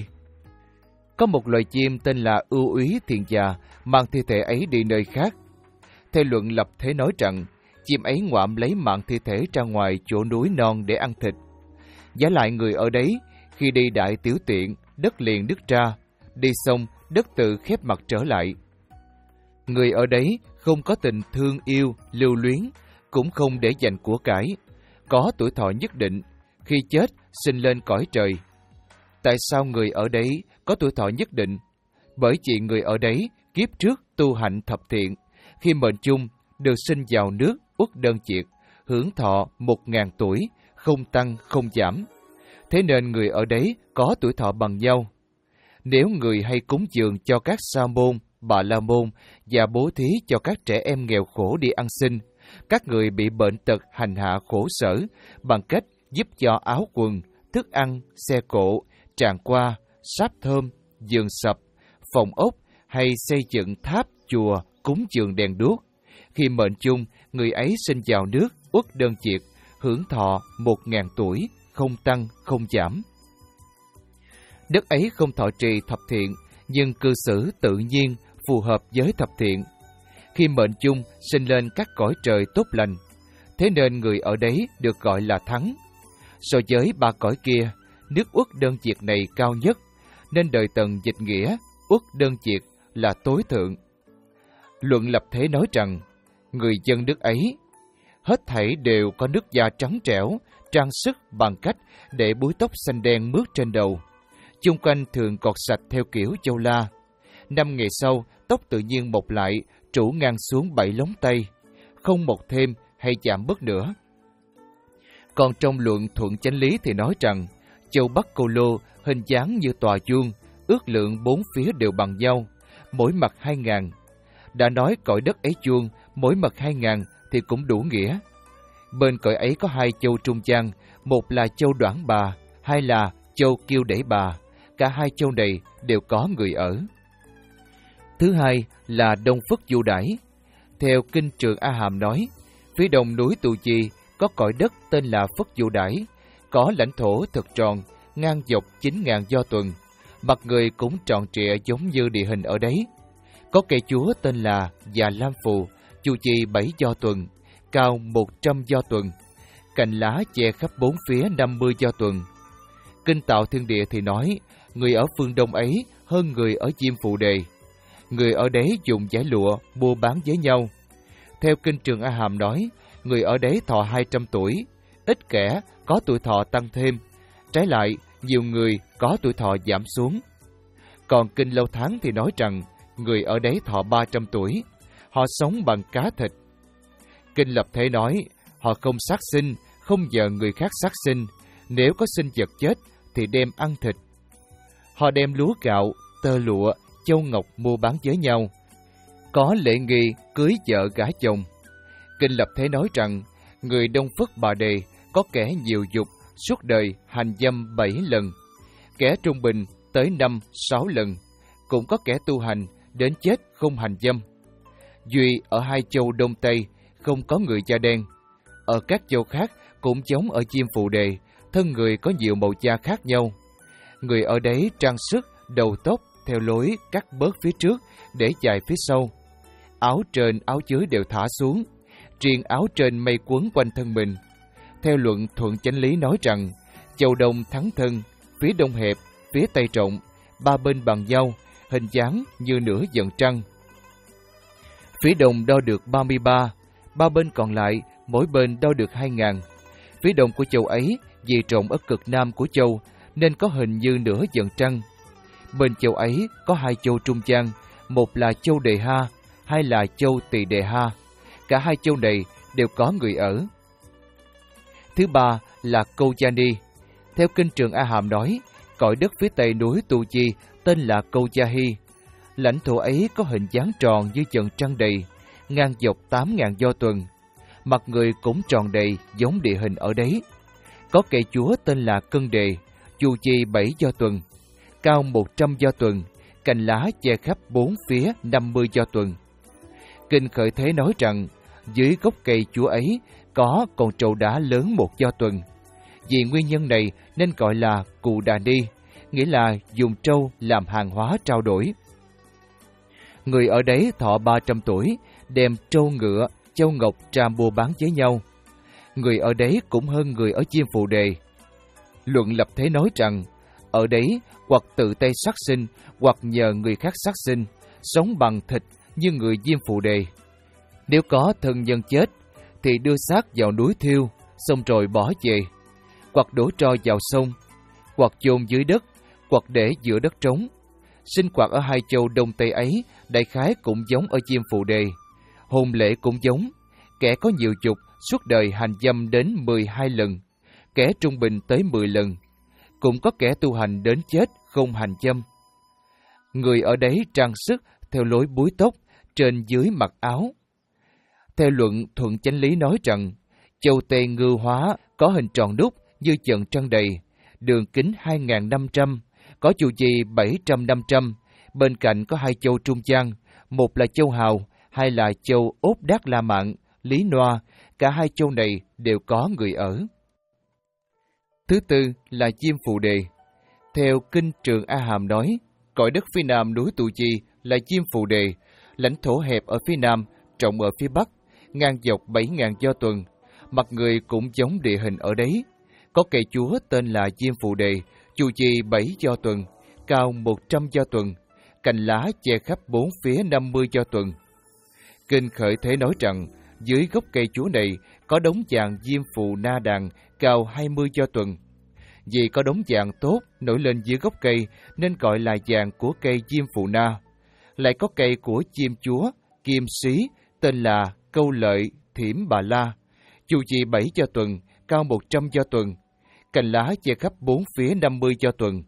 Có một loài chim tên là ưu úy thiền già mang thi thể ấy đi nơi khác. Theo luận lập thế nói rằng, chim ấy ngoạm lấy mạng thi thể ra ngoài chỗ núi non để ăn thịt. Giả lại người ở đấy, Khi đi đại tiểu tiện, đất liền nứt ra, đi xong đất tự khép mặt trở lại. Người ở đấy không có tình thương yêu, lưu luyến, cũng không để dành của cải, có tuổi thọ nhất định, khi chết sinh lên cõi trời. Tại sao người ở đấy có tuổi thọ nhất định? Bởi vì người ở đấy kiếp trước tu hạnh thập thiện, khi mệnh chung được sinh vào nước Uất Đơn Chiệt, hưởng thọ một ngàn tuổi, không tăng không giảm. Thế nên người ở đấy có tuổi thọ bằng nhau. Nếu người hay cúng dường cho các sa môn, bà la môn và bố thí cho các trẻ em nghèo khổ đi ăn xin, các người bị bệnh tật hành hạ khổ sở bằng cách giúp cho áo quần, thức ăn, xe cộ, tràng qua, sáp thơm, giường sập, phòng ốc hay xây dựng tháp, chùa, cúng dường đèn đuốc. Khi mệnh chung, người ấy sinh vào nước Uất Đơn Chiệt, hưởng thọ một ngàn tuổi, không tăng không giảm. Đất ấy không thọ trì thập thiện, nhưng cư xử tự nhiên, phù hợp với thập thiện. Khi mệnh chung sinh lên các cõi trời tốt lành, thế nên người ở đấy được gọi là thắng. So với ba cõi kia, nước Uất Đơn Chiệt này cao nhất, nên đời Tần dịch nghĩa Uất Đơn Chiệt là tối thượng. Luận Lập Thế nói rằng, người dân nước ấy, hết thảy đều có nước da trắng trẻo, trang sức bằng cách để búi tóc xanh đen mướt trên đầu. Chung quanh thường cột sạch theo kiểu châu La. Năm ngày sau, tóc tự nhiên mọc lại, trũ ngang xuống bảy lóng tay, không mọc thêm hay giảm bớt nữa. Còn trong luận Thuận Chánh Lý thì nói rằng, châu Bắc Cô Lô hình dáng như tòa vuông, ước lượng bốn phía đều bằng nhau, mỗi mặt hai ngàn. Đã nói cõi đất ấy vuông, mỗi mặt hai ngàn thì cũng đủ nghĩa. Bên cõi ấy có hai châu trung gian, một là châu Đoản Bà, hai là châu Kiêu Đẩy Bà. Cả hai châu này đều có người ở. Thứ hai là Đông Phất Du Đãi. Theo Kinh Trường A Hàm nói, phía đông núi Tu Chi có cõi đất tên là Phất Du Đãi, có lãnh thổ thật tròn, ngang dọc chín ngàn do tuần, mặt người cũng tròn trịa giống như địa hình ở đấy. Có cây chúa tên là Già Lam Phù, chu chi bảy do tuần, cao một trăm do tuần, cành lá che khắp bốn phía năm mươi do tuần. Kinh Tạo Thiên Địa thì nói, người ở phương đông ấy hơn người ở Diêm Phù Đề. Người ở đấy dùng giải lụa mua bán với nhau. Theo Kinh Trường A Hàm nói, người ở đấy thọ hai trăm tuổi, ít kẻ có tuổi thọ tăng thêm, trái lại nhiều người có tuổi thọ giảm xuống. Còn Kinh Lâu Tháng thì nói rằng, người ở đấy thọ ba trăm tuổi, họ sống bằng cá thịt. Kinh Lập Thế nói, họ không sát sinh, không nhờ người khác sát sinh, nếu có sinh vật chết thì đem ăn thịt. Họ đem lúa gạo, tơ lụa, châu ngọc mua bán với nhau, có lễ nghi cưới vợ gả chồng. Kinh Lập Thế nói rằng, người Đông Phất Bà Đề có kẻ nhiều dục, suốt đời hành dâm bảy lần, kẻ trung bình tới năm, sáu lần, cũng có kẻ tu hành đến chết không hành dâm. Duy ở hai châu Đông Tây không có người da đen. Ở các châu khác cũng giống ở Diêm Phù Đề, thân người có nhiều màu da khác nhau. Người ở đấy trang sức, đầu tóc theo lối cắt bớt phía trước để dài phía sau. Áo trên áo dưới đều thả xuống, riêng áo trên mây quấn quanh thân mình. Theo luận Thuận Chánh Lý nói rằng, châu Đông thắng thân, phía đông hẹp, phía tây rộng, ba bên bằng nhau, hình dáng như nửa vầng trăng. Phía đông đo được ba mươi ba, ba bên còn lại mỗi bên đo được hai ngàn. Phía đông của châu ấy vì rộng ở cực nam của châu nên có hình như nửa vầng trăng. Bên châu ấy có hai châu trung gian, một là châu Đề Ha, hai là châu Tỳ Đề Ha. Cả hai châu này đều có người ở. Thứ ba là Câu Gia Ni. Theo Kinh Trường A Hàm nói, cõi đất phía tây núi Tu Chi tên là Câu Gia Hi. Lãnh thổ ấy có hình dáng tròn như vầng trăng đầy, ngang dọc tám ngàn do tuần. Mặt người cũng tròn đầy giống địa hình ở đấy. Có cây chúa tên là Cân Đề, chu chi bảy do tuần, cao một trăm do tuần, cành lá che khắp bốn phía năm mươi do tuần. Kinh Khởi Thế nói rằng, dưới gốc cây chúa ấy có con trâu đá lớn một do tuần. Vì nguyên nhân này nên gọi là Cù Đà Ni, nghĩa là dùng trâu làm hàng hóa trao đổi. Người ở đấy thọ ba trăm tuổi, đem trâu ngựa, châu ngọc ra mua bán với nhau. Người ở đấy cũng hơn người ở Diêm Phù Đề. Luận Lập Thế nói rằng, ở đấy hoặc tự tay sát sinh, hoặc nhờ người khác sát sinh, sống bằng thịt như người Diêm Phù Đề. Nếu có thân nhân chết, thì đưa xác vào núi thiêu, xong rồi bỏ về, hoặc đổ tro vào sông, hoặc chôn dưới đất, hoặc để giữa đất trống. Sinh hoạt ở hai châu Đông Tây ấy, đại khái cũng giống ở Diêm Phù Đề. Hôn lễ cũng giống, kẻ có nhiều dục suốt đời hành dâm đến mười hai lần, kẻ trung bình tới mười lần, cũng có kẻ tu hành đến chết không hành dâm. Người ở đấy trang sức theo lối búi tóc, trên dưới mặc áo. Theo luận Thuận Chánh Lý nói rằng, châu Tây Ngư Hóa có hình tròn đúc như trận trăng đầy, đường kính hai nghìn năm trăm, có chu vi bảy trăm năm trăm, bên cạnh có hai châu trung gian, một là châu Hào, hai là châu Ốt Đát La Mạn, Lý Noa, cả hai châu này đều có người ở. Thứ tư là Diêm Phù Đề. Theo Kinh Trường A Hàm nói, cõi đất phía nam núi Tu Chi là Diêm Phù Đề, lãnh thổ hẹp ở phía nam, rộng ở phía bắc, ngang dọc bảy nghìn do tuần, mặt người cũng giống địa hình ở đấy. Có cây chúa tên là Diêm Phù Đề, chu vi bảy do tuần, cao một trăm do tuần, cành lá che khắp bốn phía năm mươi do tuần. Kinh Khởi Thế nói rằng, dưới gốc cây chúa này có đống vàng Diêm Phù Na Đàn cao hai mươi do tuần. Vì có đống vàng tốt nổi lên dưới gốc cây nên gọi là vàng của cây Diêm Phù Na. Lại có cây của chim chúa, kim sĩ tên là Câu Lợi Thiểm Bà La, chu vi bảy do tuần, cao một trăm do tuần, cành lá che khắp bốn phía năm mươi do tuần.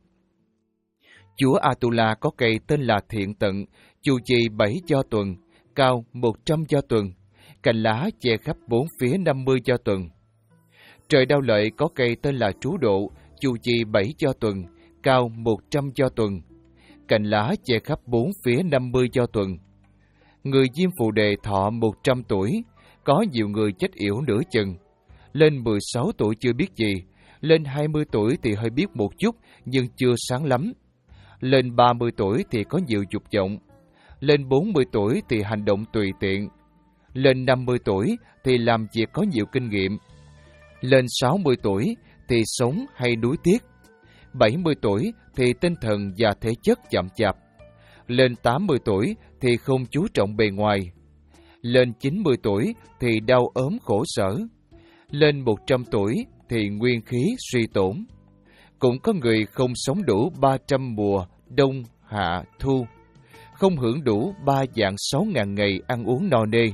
Chúa Atula có cây tên là Thiện Tận, chu vi bảy do tuần, cao một trăm do tuần, cành lá che khắp bốn phía năm mươi do tuần. Trời Đao Lợi có cây tên là Trú Độ, chu vi bảy do tuần, cao một trăm do tuần, cành lá che khắp bốn phía năm mươi do tuần. Người Diêm Phù Đề thọ một trăm tuổi, có nhiều người chết yểu nửa chừng. Lên mười sáu tuổi chưa biết gì, lên hai mươi tuổi thì hơi biết một chút nhưng chưa sáng lắm. Lên ba mươi tuổi thì có nhiều dục vọng. Lên bốn mươi tuổi thì hành động tùy tiện. Lên năm mươi tuổi thì làm việc có nhiều kinh nghiệm. Lên sáu mươi tuổi thì sống hay đuối tiếc. bảy mươi tuổi thì tinh thần và thể chất chậm chạp. Lên tám mươi tuổi thì không chú trọng bề ngoài. Lên chín mươi tuổi thì đau ốm khổ sở. Lên một trăm tuổi thì nguyên khí suy tổn. Cũng có người không sống đủ ba trăm mùa, đông, hạ, thu. Không hưởng đủ ba vạn sáu ngàn ngày ăn uống no nê.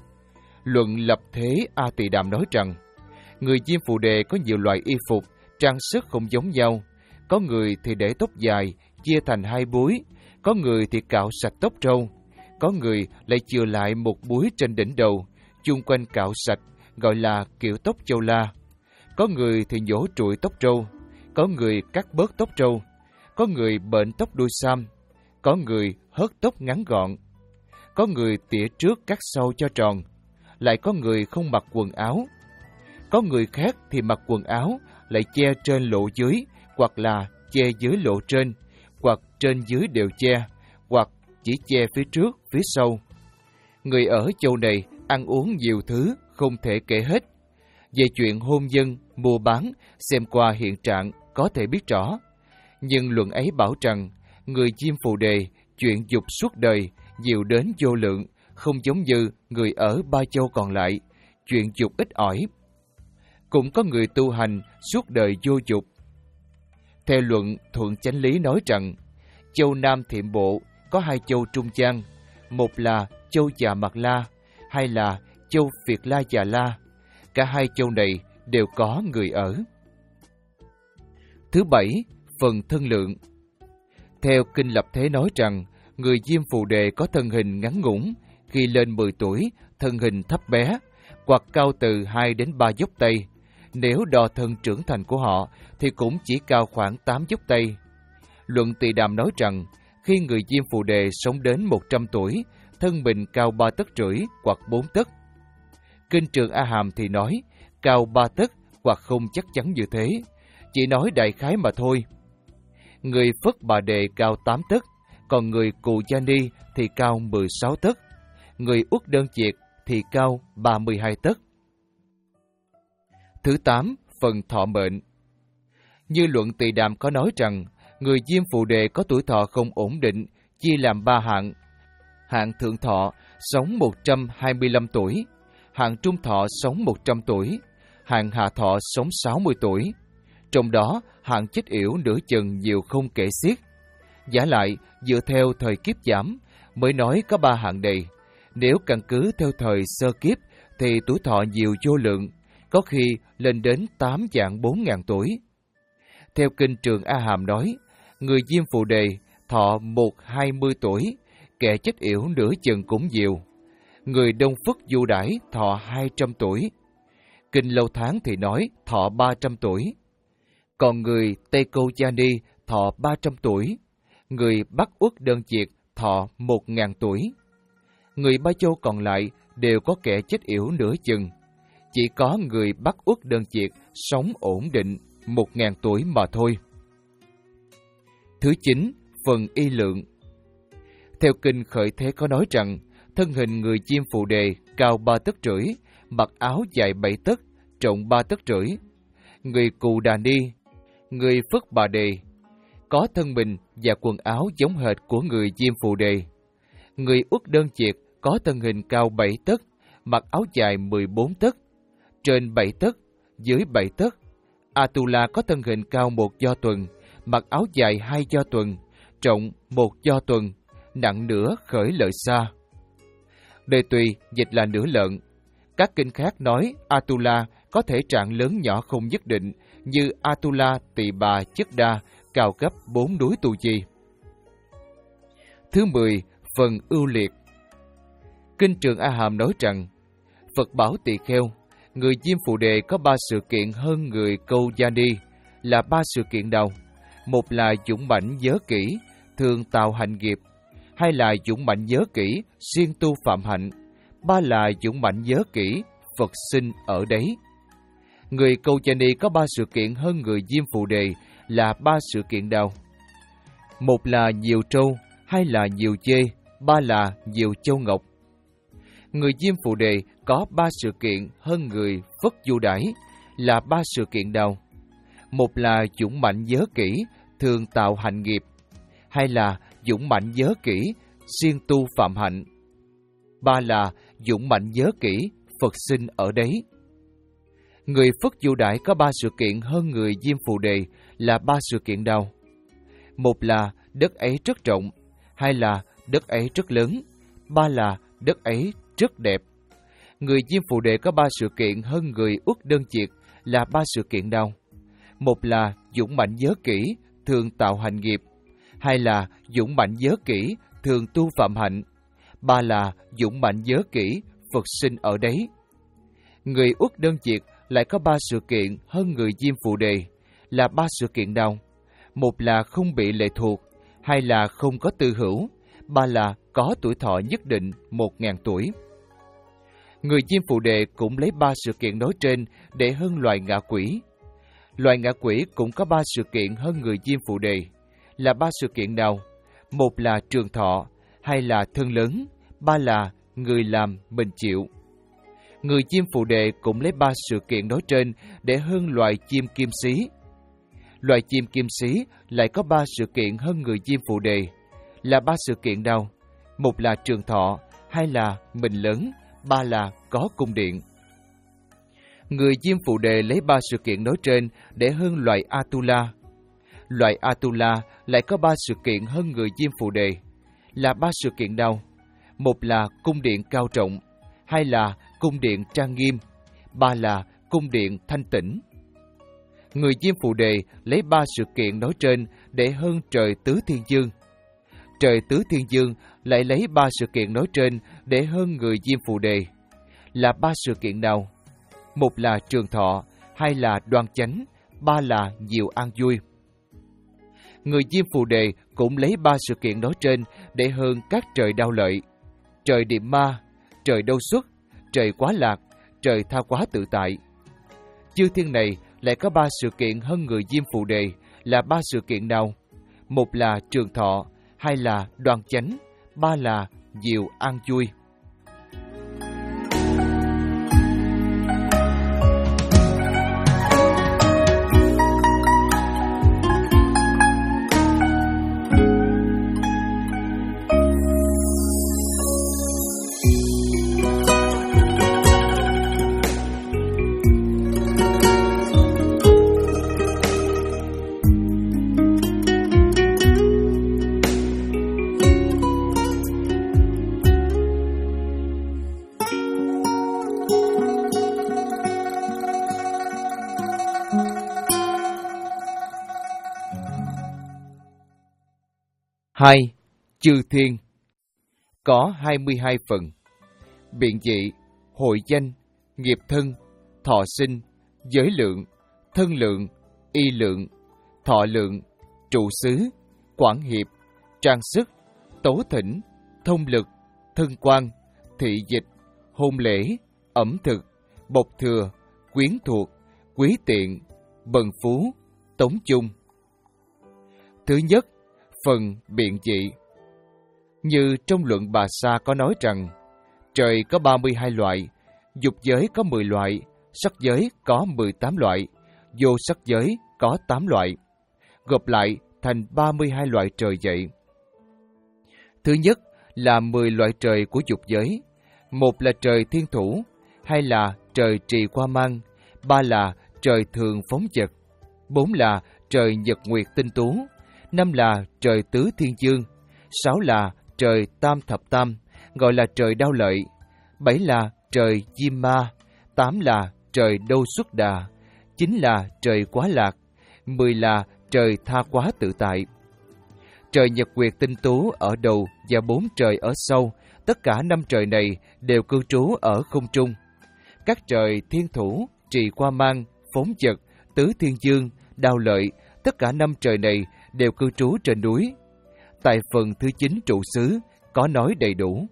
Luận Lập Thế A Tỳ Đàm nói rằng, người Diêm Phù Đề có nhiều loại y phục, trang sức không giống nhau. Có người thì để tóc dài, chia thành hai búi. Có người thì cạo sạch tóc râu. Có người lại chừa lại một búi trên đỉnh đầu, chung quanh cạo sạch, gọi là kiểu tóc châu La. Có người thì nhổ trụi tóc râu. Có người cắt bớt tóc râu. Có người bệnh tóc đuôi sam. Có người hớt tóc ngắn gọn. Có người tỉa trước cắt sau cho tròn. Lại có người không mặc quần áo. Có người khác thì mặc quần áo, lại che trên lộ dưới, hoặc là che dưới lộ trên, hoặc trên dưới đều che, hoặc chỉ che phía trước, phía sau. Người ở châu này ăn uống nhiều thứ, không thể kể hết. Về chuyện hôn nhân, mua bán, xem qua hiện trạng có thể biết rõ. Nhưng luận ấy bảo rằng, người Diêm Phù Đề, chuyện dục suốt đời, nhiều đến vô lượng, không giống như người ở ba châu còn lại, chuyện dục ít ỏi. Cũng có người tu hành suốt đời vô dục. Theo luận Thuận Chánh Lý nói rằng, châu Nam Thiệm Bộ có hai châu trung gian, một là châu Già Mạt La, hai là châu Việt La Già La. Cả hai châu này đều có người ở. Thứ bảy, phần thân lượng. Theo Kinh Lập Thế nói rằng, người Diêm Phù Đề có thân hình ngắn ngủn, khi lên mười tuổi, thân hình thấp bé, hoặc cao từ hai đến ba dốc tay. Nếu đo thân trưởng thành của họ, thì cũng chỉ cao khoảng tám dốc tay. Luận Tỳ Đàm nói rằng, khi người Diêm Phù Đề sống đến một trăm tuổi, thân mình cao ba tấc rưỡi hoặc bốn tấc. Kinh Trường A Hàm thì nói, cao ba tấc hoặc không chắc chắn như thế, chỉ nói đại khái mà thôi. Người Phất Bà Đề cao tám tấc, còn người Cù Gia Ni thì cao mười sáu tấc, người Uất Đơn Chiệt thì cao ba mươi hai tấc. Thứ tám, phần thọ mệnh. Như luận Tỳ Đàm có nói rằng, Người Diêm Phù Đề có tuổi thọ không ổn định, chia làm ba hạng. Hạng thượng thọ sống một trăm hai mươi lăm tuổi, hạng trung thọ sống một trăm tuổi, hạng hạ thọ sống sáu mươi tuổi. Trong đó, hạng chết yểu nửa chừng nhiều không kể xiết. Giả lại, dựa theo thời kiếp giảm, mới nói có ba hạng đầy. Nếu căn cứ theo thời sơ kiếp, thì tuổi thọ nhiều vô lượng, có khi lên đến tám vạn bốn ngàn tuổi. Theo kinh Trường A Hàm nói, người Diêm Phù Đề thọ một hai mươi tuổi, kẻ chết yểu nửa chừng cũng nhiều. Người Đông Phất Du Đãi thọ hai trăm tuổi. Kinh Lâu Tháng thì nói thọ ba trăm tuổi. Còn người Tây Câu Gia Ni thọ ba trăm tuổi. Người Bắc Uất Đơn Chiệt thọ một ngàn tuổi. Người Ba Châu còn lại đều có kẻ chết yểu nửa chừng. Chỉ có người Bắc Uất Đơn Chiệt sống ổn định một ngàn tuổi mà thôi. Thứ chín, phần y lượng. Theo kinh Khởi Thế có nói rằng, thân hình người Diêm Phù Đề cao ba tấc rưỡi, mặc áo dài bảy tấc, rộng ba tấc rưỡi. Người Cù Đà Ni, người Phất Bà Đề, có thân mình và quần áo giống hệt của người Diêm Phù Đề. Người Uất Đơn Chiệt có thân hình cao bảy tấc, mặc áo dài mười bốn tấc, trên bảy tấc, dưới bảy tấc. Atula có thân hình cao một do tuần, mặc áo dài hai do tuần, rộng một do tuần, nặng nửa khởi lợi xa. Đời Tùy dịch là nửa lợn. Các kinh khác nói Atula có thể trạng lớn nhỏ không nhất định, như Atula Tỳ Bà Chất Đa, cao cấp bốn núi Tu Di. Thứ mười, phần ưu liệt. Kinh Trường A Hàm nói rằng, Phật bảo Tỳ Kheo, người Diêm Phù Đề có ba sự kiện hơn người Câu Gia Ni, là ba sự kiện đầu. Một là dũng mãnh nhớ kỹ, thường tạo hạnh nghiệp. Hai là dũng mãnh nhớ kỹ, siêng tu phạm hạnh. Ba là dũng mãnh nhớ kỹ, Phật sinh ở đấy. Người Câu Gia Ni có ba sự kiện hơn người Diêm Phù Đề, là ba sự kiện đầu. Một là nhiều trâu, hai là nhiều dê, ba là nhiều châu ngọc. Người Diêm Phù Đề có ba sự kiện hơn người Phất Du Đãi, là ba sự kiện đầu. Một là dũng mạnh nhớ kỹ, thường tạo hạnh nghiệp. Hai là dũng mạnh nhớ kỹ, siêng tu phạm hạnh. Ba là dũng mạnh nhớ kỹ, Phật sinh ở đấy. Người Phất Du Đãi có ba sự kiện hơn người Diêm Phù Đề, là ba sự kiện đầu. Một là đất ấy rất rộng, hai là đất ấy rất lớn, ba là đất ấy rất đẹp. Người Diêm Phù Đề có ba sự kiện hơn người Uất Đơn Chiệt, là ba sự kiện đầu. Một là dũng mạnh nhớ kỹ, thường tạo hạnh nghiệp. Hai là dũng mạnh nhớ kỹ, thường tu phạm hạnh. Ba là dũng mạnh nhớ kỹ, Phật sinh ở đấy. Người Uất Đơn Chiệt lại có ba sự kiện hơn người Diêm Phù Đề, là ba sự kiện đầu. Một là không bị lệ thuộc, hai là không có tư hữu, ba là có tuổi thọ nhất định một ngàn tuổi. Người Diêm Phù Đề cũng lấy ba sự kiện nói trên để hơn loài ngạ quỷ. Loài ngạ quỷ cũng có ba sự kiện hơn người Diêm Phù Đề, là ba sự kiện nào? Một là trường thọ, hai là thân lớn, ba là người làm mình chịu. Người Diêm Phù Đề cũng lấy ba sự kiện nói trên để hơn loài chim kim xí. Loài chim kim xí lại có ba sự kiện hơn người Diêm Phù Đề, là ba sự kiện nào? Một là trường thọ, hai là mình lớn, ba là có cung điện. Người Diêm Phù Đề lấy ba sự kiện nói trên để hơn loài Atula. Loài Atula lại có ba sự kiện hơn người Diêm Phù Đề, là ba sự kiện nào? Một là cung điện cao trọng, hai là cung điện trang nghiêm, ba là cung điện thanh tĩnh. Người Diêm Phù Đề lấy ba sự kiện nói trên để hơn trời Tứ Thiên Dương. Trời Tứ Thiên Dương lại lấy ba sự kiện nói trên để hơn người Diêm Phù Đề, là ba sự kiện nào? Một là trường thọ, hai là đoan chánh, ba là nhiều an vui. Người Diêm Phù Đề cũng lấy ba sự kiện nói trên để hơn các trời đao lợi, trời Điềm Ma, trời Đâu Xuất, trời Quá Lạc, trời Tha Quá Tự Tại. Chư thiên này lại có ba sự kiện hơn người Diêm Phù Đề, là ba sự kiện nào? Một là trường thọ, hai là đoan chánh, ba là nhiều an vui. hai. Chư thiên. Có hai mươi hai phần. Biện dị, hội danh, nghiệp thân, thọ sinh, giới lượng, thân lượng, y lượng, thọ lượng, trụ xứ, quản hiệp, trang sức, tấu thỉnh, thông lực, thân quan, thị dịch, hôn lễ, ẩm thực, bộc thừa, quyến thuộc, quý tiện, bần phú, tống chung. Thứ nhất, phần biện dị. Như trong luận Bà Sa có nói rằng, trời có ba mươi hai loại, dục giới có mười loại, sắc giới có mười tám loại, vô sắc giới có tám loại, gộp lại thành ba mươi hai loại trời vậy. Thứ nhất là mười loại trời của dục giới, một là trời thiên thủ, hai là trời trì qua mang, ba là trời thường phóng dật, bốn là trời nhật nguyệt tinh tú, năm là trời tứ thiên dương, sáu là trời tam thập tam, gọi là trời đao lợi, bảy là trời diêm ma, tám là trời đô xuất đà, chín là trời quá lạc, mười là trời tha quá tự tại. Trời nhật nguyệt tinh tú ở đầu và bốn trời ở sau, tất cả năm trời này đều cư trú ở không trung. Các trời thiên thủ, trì qua mang, phóng dật, tứ thiên dương, đao lợi, tất cả năm trời này đều cư trú trên núi. Tại phần thứ chín trụ xứ có nói đầy đủ.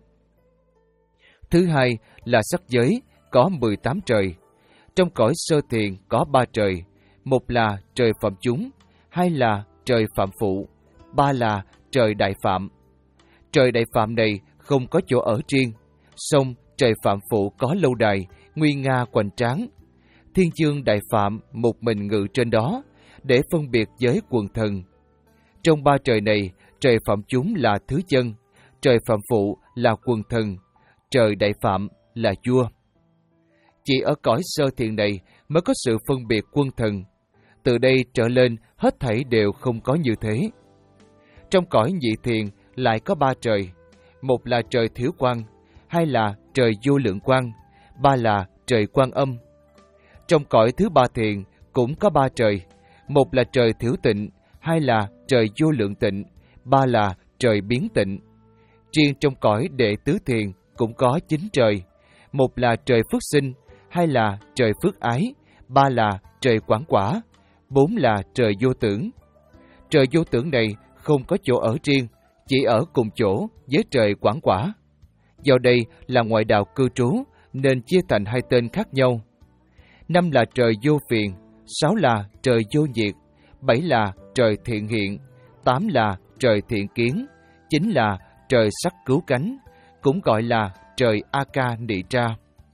Thứ hai là sắc giới, có mười tám trời. Trong cõi sơ thiền có ba trời, một là trời phạm chúng, hai là trời phạm phụ, ba là trời đại phạm. Trời đại phạm này không có chỗ ở riêng, song trời phạm phụ có lâu đài, nguy nga hoành tráng. Thiên dương đại phạm một mình ngự trên đó, để phân biệt với quần thần. Trong ba trời này, trời phạm chúng là thứ chân, trời phạm phụ là quần thần, trời đại phạm là vua. Chỉ ở cõi sơ thiền này mới có sự phân biệt quân thần. Từ đây trở lên, hết thảy đều không có như thế. Trong cõi nhị thiền lại có ba trời, một là trời thiếu quan, hai là trời vô lượng quan, ba là trời quan âm. Trong cõi thứ ba thiền cũng có ba trời, một là trời thiếu tịnh, hai là trời vô lượng tịnh, ba là trời biến tịnh. Riêng trong cõi đệ tứ thiền cũng có chín trời, một là trời phước sinh, hai là trời phước ái, ba là trời quảng quả, bốn là trời vô tưởng. Trời vô tưởng này không có chỗ ở riêng, chỉ ở cùng chỗ với trời quảng quả. Do đây là ngoại đạo cư trú nên chia thành hai tên khác nhau. Năm là trời vô phiền, sáu là trời vô nhiệt, bảy là trời thiện hiện, tám là trời thiện kiến, chín là trời sắc cứu cánh, cũng gọi là trời A-ca Nị Tra.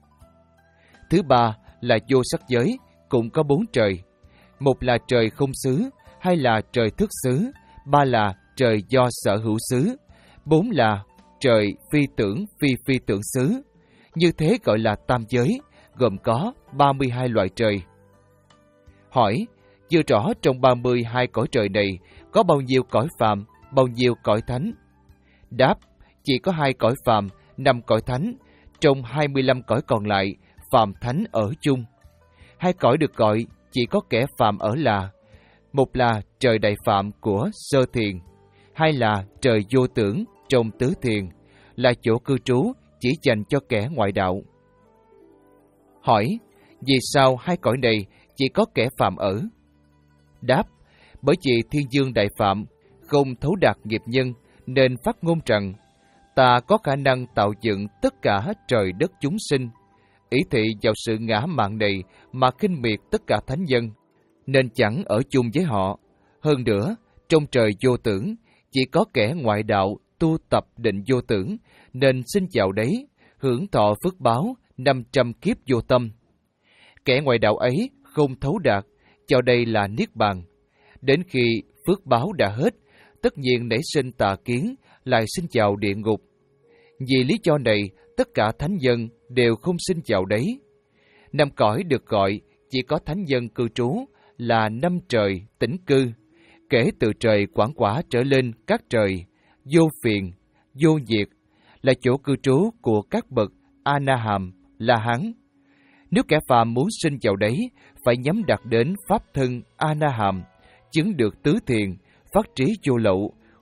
Thứ ba là vô sắc giới, cũng có bốn trời. Một là trời không xứ, hai là trời thức xứ, ba là trời do sở hữu xứ, bốn là trời phi tưởng phi phi tưởng xứ. Như thế gọi là tam giới, gồm có ba mươi hai loại trời. Hỏi, chưa rõ trong ba mươi hai cõi trời này có bao nhiêu cõi phàm, bao nhiêu cõi thánh? Đáp, chỉ có hai cõi phàm, năm cõi thánh, trong hai mươi lăm cõi còn lại, phàm thánh ở chung. Hai cõi được gọi chỉ có kẻ phàm ở là, một là trời đại phạm của sơ thiền, hai là trời vô tưởng trong tứ thiền, là chỗ cư trú chỉ dành cho kẻ ngoại đạo. Hỏi, vì sao hai cõi này chỉ có kẻ phàm ở? Đáp, bởi vì thiên dương đại phạm không thấu đạt nghiệp nhân nên phát ngôn rằng ta có khả năng tạo dựng tất cả trời đất chúng sinh, ý thị vào sự ngã mạn này mà khinh miệt tất cả thánh nhân, nên chẳng ở chung với họ. Hơn nữa, trong trời vô tưởng, chỉ có kẻ ngoại đạo tu tập định vô tưởng, nên xin vào đấy, hưởng thọ phước báo năm trăm kiếp vô tâm. Kẻ ngoại đạo ấy không thấu đạt, vào đây là niết bàn. Đến khi phước báo đã hết, tất nhiên nảy sinh tà kiến, lại xin vào địa ngục. Vì lý do này, tất cả thánh nhân đều không xin vào đấy. Năm cõi được gọi chỉ có thánh nhân cư trú là năm trời tĩnh cư, kể từ trời quảng quả trở lên các trời vô phiền, vô nhiệt, là chỗ cư trú của các bậc A-na-hàm, La-hán. Nếu kẻ phàm muốn sinh vào đấy, phải nhắm đặt đến pháp thân A-na-hàm, chứng được tứ thiền, phát trí vô lậu,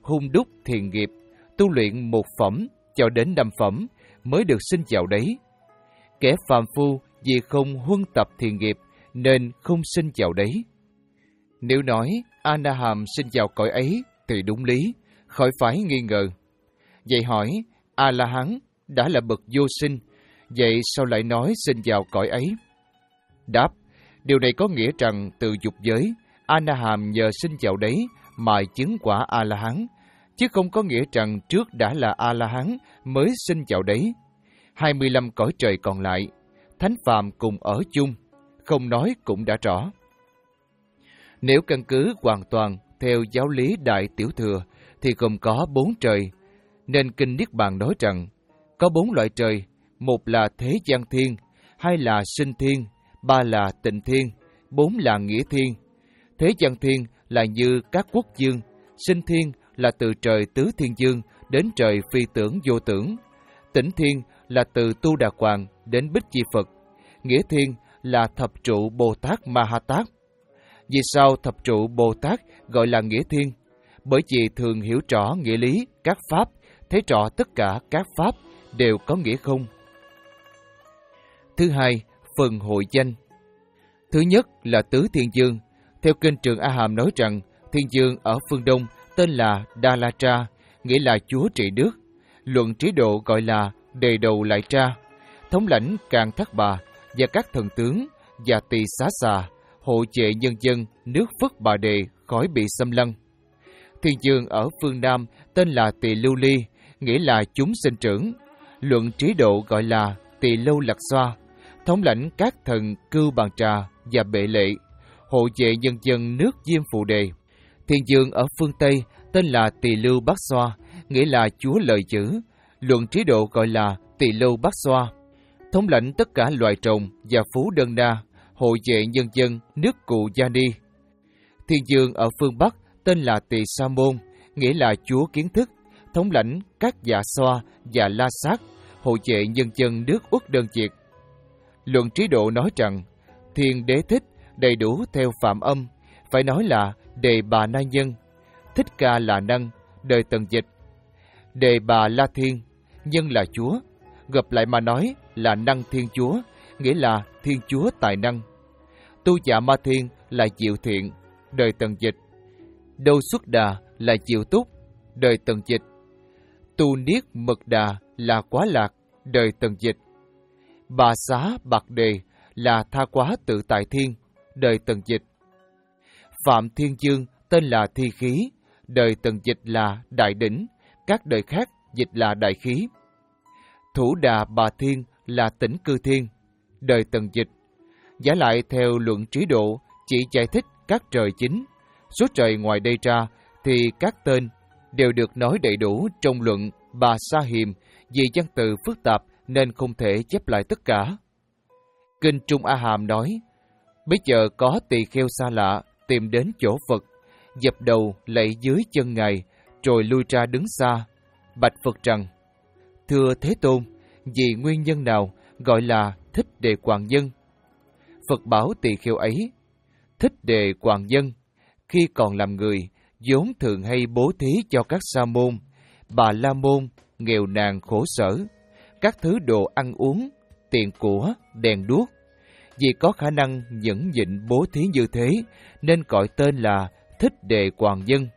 hung đúc thiện nghiệp, tu luyện một phẩm cho đến năm phẩm mới được sinh vào đấy. Kẻ phàm phu vì không huân tập thiện nghiệp nên không sinh vào đấy. Nếu nói A-na-hàm sinh vào cõi ấy thì đúng lý, khỏi phải nghi ngờ. Vậy hỏi, A-la-hán đã là bậc vô sinh, vậy sao lại nói sinh vào cõi ấy? Đáp, điều này có nghĩa rằng từ dục giới, A-na-hàm nhờ sinh vào đấy mà chứng quả A-la-hán, chứ không có nghĩa rằng trước đã là A-la-hán mới sinh vào đấy. hai mươi lăm cõi trời còn lại, thánh phàm cùng ở chung, không nói cũng đã rõ. Nếu căn cứ hoàn toàn theo giáo lý Đại Tiểu Thừa thì gồm có bốn trời, nên Kinh Niết Bàn nói rằng có bốn loại trời, một là thế gian thiên, hai là sinh thiên, ba là tịnh thiên, bốn là nghĩa thiên. Thế gian thiên là như các quốc dương, sinh thiên là từ trời tứ thiên dương đến trời phi tưởng vô tưởng, tịnh thiên là từ Tu Đà Hoàng đến Bích Chi Phật, nghĩa thiên là thập trụ Bồ Tát Ma Ha Tát. Vì sao thập trụ Bồ Tát gọi là nghĩa thiên? Bởi vì thường hiểu rõ nghĩa lý các pháp, thấy rõ tất cả các pháp đều có nghĩa không. Thứ hai, phần hội danh. Thứ nhất là tứ thiên dương. Theo kinh Trường A Hàm nói rằng, thiên dương ở phương Đông tên là Đa La Tra, nghĩa là chúa trị nước. Luận trí độ gọi là Đề Đầu Lại Tra, thống lãnh Càn Thác Bà và các thần tướng và Tỳ Xá Xà, hộ vệ nhân dân nước Phất Bà Đề khỏi bị xâm lăng. Thiên dương ở phương Nam tên là Tỳ Lưu Ly, nghĩa là chúng sinh trưởng. Luận trí độ gọi là Tỳ Lâu Lạc Xoa, thống lãnh các thần Cưu Bàn Trà và Bệ Lệ, hộ vệ nhân dân nước Diêm Phù Đề. Thiên dương ở phương Tây tên là Tỳ Lưu Bát Xoa, nghĩa là chúa lời chữ. Luận trí độ gọi là Tỳ Lâu Bát Xoa, thống lãnh tất cả loài trồng và phú đơn đa, hộ vệ nhân dân nước Cụ Gia Ni. Thiên dương ở phương Bắc tên là Tỳ Sa Môn, nghĩa là chúa kiến thức, thống lãnh các dạ xoa và la sát, hộ vệ nhân dân nước Uất Đơn Chiệt. Luận trí độ nói rằng, Thiên Đế Thích đầy đủ theo phạm âm, phải nói là Đề Bà Na Nhân, Thích Ca là năng, đời Tần Dịch. Đề Bà La Thiên, nhân là chúa, gặp lại mà nói là năng thiên chúa, nghĩa là thiên chúa tài năng. Tu Dạ Ma Thiên là diệu thiện, đời Tần Dịch. Đô Xuất Đà là diệu túc, đời Tần Dịch. Tu Niết Mật Đà là quá lạc, đời Tần Dịch. Bà Xá Bạc Đề là tha quá tự tại thiên, đời Tần Dịch. Phạm Thiên Dương tên là Thi Khí, đời Tần Dịch là Đại Đỉnh, các đời khác dịch là Đại Khí. Thủ Đà Bà Thiên là Tĩnh Cư Thiên, đời Tần Dịch. Giả lại theo luận trí độ chỉ giải thích các trời chính, số trời ngoài đây ra thì các tên đều được nói đầy đủ trong luận Bà Sa Hiềm, vì văn từ phức tạp nên không thể chép lại tất cả. Kinh Trung A Hàm nói, bây giờ có tỳ kheo xa lạ tìm đến chỗ Phật, dập đầu lạy dưới chân Ngài, rồi lui ra đứng xa, bạch Phật rằng, thưa Thế Tôn, vì nguyên nhân nào gọi là Thích Đề Quảng Nhân? Phật bảo tỳ kheo ấy, Thích Đề Quảng Nhân, khi còn làm người, vốn thường hay bố thí cho các sa môn, bà la môn, nghèo nàn khổ sở, các thứ đồ ăn uống, tiền của, đèn đuốc. Vì có khả năng nhẫn nhịn bố thí như thế, nên gọi tên là Thích Đề Quảng Nhân.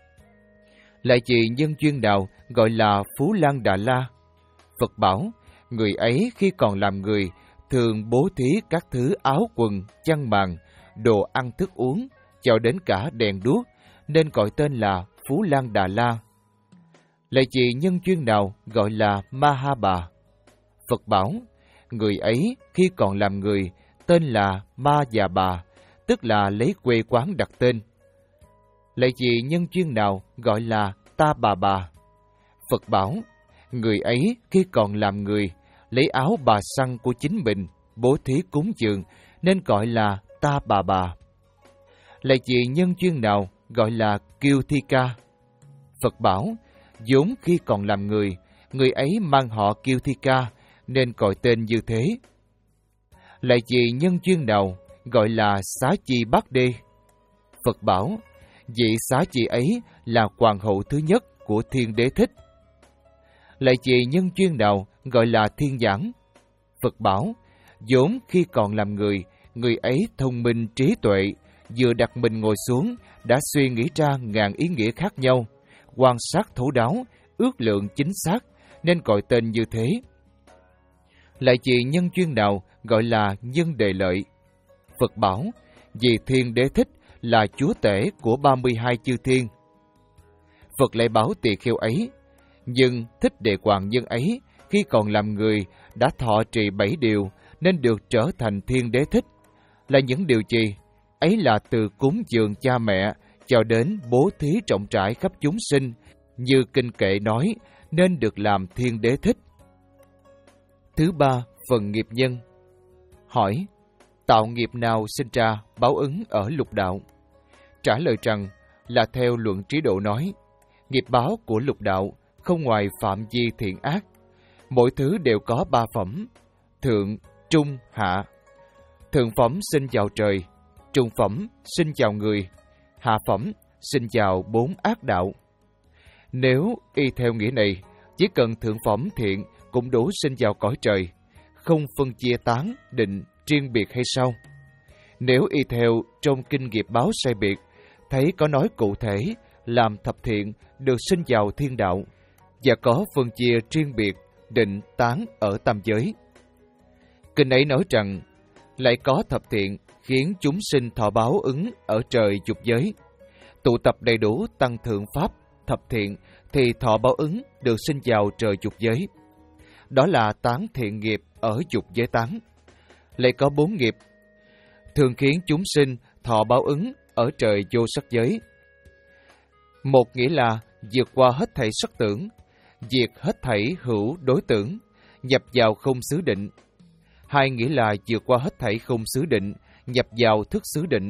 Lại vì nhân duyên nào gọi là Phú Lan Đà La? Phật bảo, người ấy khi còn làm người, thường bố thí các thứ áo quần, chăn màn, đồ ăn thức uống, cho đến cả đèn đuốc, nên gọi tên là Phú Lan Đà La. Lại vì nhân duyên nào gọi là Ma Ha Bà? Phật bảo, người ấy khi còn làm người, tên là Ma Già Bà, tức là lấy quê quán đặt tên. Lại vì nhân duyên nào gọi là Ta Bà Bà? Phật bảo, người ấy khi còn làm người, lấy áo bà săn của chính mình, bố thí cúng dường, nên gọi là Ta Bà Bà. Lại vì nhân duyên nào gọi là Kiêu Thi Ca? Phật bảo, vốn khi còn làm người, người ấy mang họ Kiêu Thi Ca, nên gọi tên như thế. Lại vì nhân duyên nào gọi là Xá Chi Bát Đê? Phật bảo, vị xá chi ấy là hoàng hậu thứ nhất của Thiên Đế Thích. Lại vì nhân duyên nào gọi là thiên giảng? Phật bảo, vốn khi còn làm người, người ấy thông minh trí tuệ, vừa đặt mình ngồi xuống, đã suy nghĩ ra ngàn ý nghĩa khác nhau, quan sát thấu đáo, ước lượng chính xác, nên gọi tên như thế. Lại vì nhân duyên nào gọi là nhân đề lợi? Phật bảo, vì Thiên Đế Thích là chúa tể của ba mươi hai chư thiên. Phật lại bảo tỳ kheo ấy, nhưng Thích Đề Hoàng nhân ấy, khi còn làm người, đã thọ trì bảy điều, nên được trở thành Thiên Đế Thích. Là những điều gì? Ấy là từ cúng dường cha mẹ, cho đến bố thí rộng rãi khắp chúng sinh, như kinh kệ nói, nên được làm Thiên Đế Thích. Thứ ba, phần nghiệp nhân. Hỏi, tạo nghiệp nào sinh ra báo ứng ở lục đạo? Trả lời rằng, là theo luận trí độ nói, nghiệp báo của lục đạo không ngoài phạm vi thiện ác. Mỗi thứ đều có ba phẩm, thượng, trung, hạ. Thượng phẩm sinh vào trời, trung phẩm sinh vào người, hạ phẩm sinh vào bốn ác đạo. Nếu y theo nghĩa này, chỉ cần thượng phẩm thiện cũng đủ sinh vào cõi trời, không phân chia tán, định, riêng biệt hay sao? Nếu y theo trong kinh nghiệp báo sai biệt, thấy có nói cụ thể, làm thập thiện được sinh vào thiên đạo, và có phân chia riêng biệt, định, tán ở tam giới. Kinh ấy nói rằng, lại có thập thiện khiến chúng sinh thọ báo ứng ở trời dục giới. Tụ tập đầy đủ tăng thượng pháp, thập thiện, thì thọ báo ứng được sinh vào trời dục giới. Đó là tán thiện nghiệp ở dục giới tán. Lại có bốn nghiệp, thường khiến chúng sinh thọ báo ứng ở trời vô sắc giới. Một nghĩa là vượt qua hết thảy sắc tưởng, diệt hết thảy hữu đối tưởng, nhập vào không xứ định. Hai nghĩa là vượt qua hết thảy không xứ định, nhập vào thức xứ định.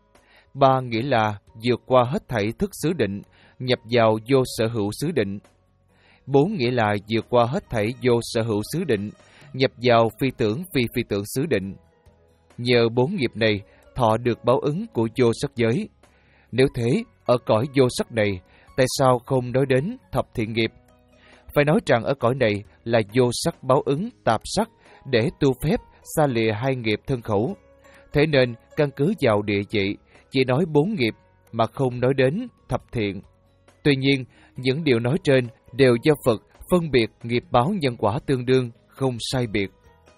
Ba nghĩa là vượt qua hết thảy thức xứ định, nhập vào vô sở hữu xứ định. Bốn nghĩa là vượt qua hết thảy vô sở hữu xứ định, nhập vào phi tưởng phi phi tưởng xứ định. Nhờ bốn nghiệp này thọ được báo ứng của vô sắc giới. Nếu thế, ở cõi vô sắc này, tại sao không nói đến thập thiện nghiệp? Phải nói rằng ở cõi này là vô sắc báo ứng tạp sắc, để tu phép xa lìa hai nghiệp thân khẩu. Thế nên căn cứ vào địa vị, chỉ nói bốn nghiệp mà không nói đến thập thiện. Tuy nhiên, những điều nói trên đều do Phật phân biệt nghiệp báo nhân quả tương đương, không sai biệt.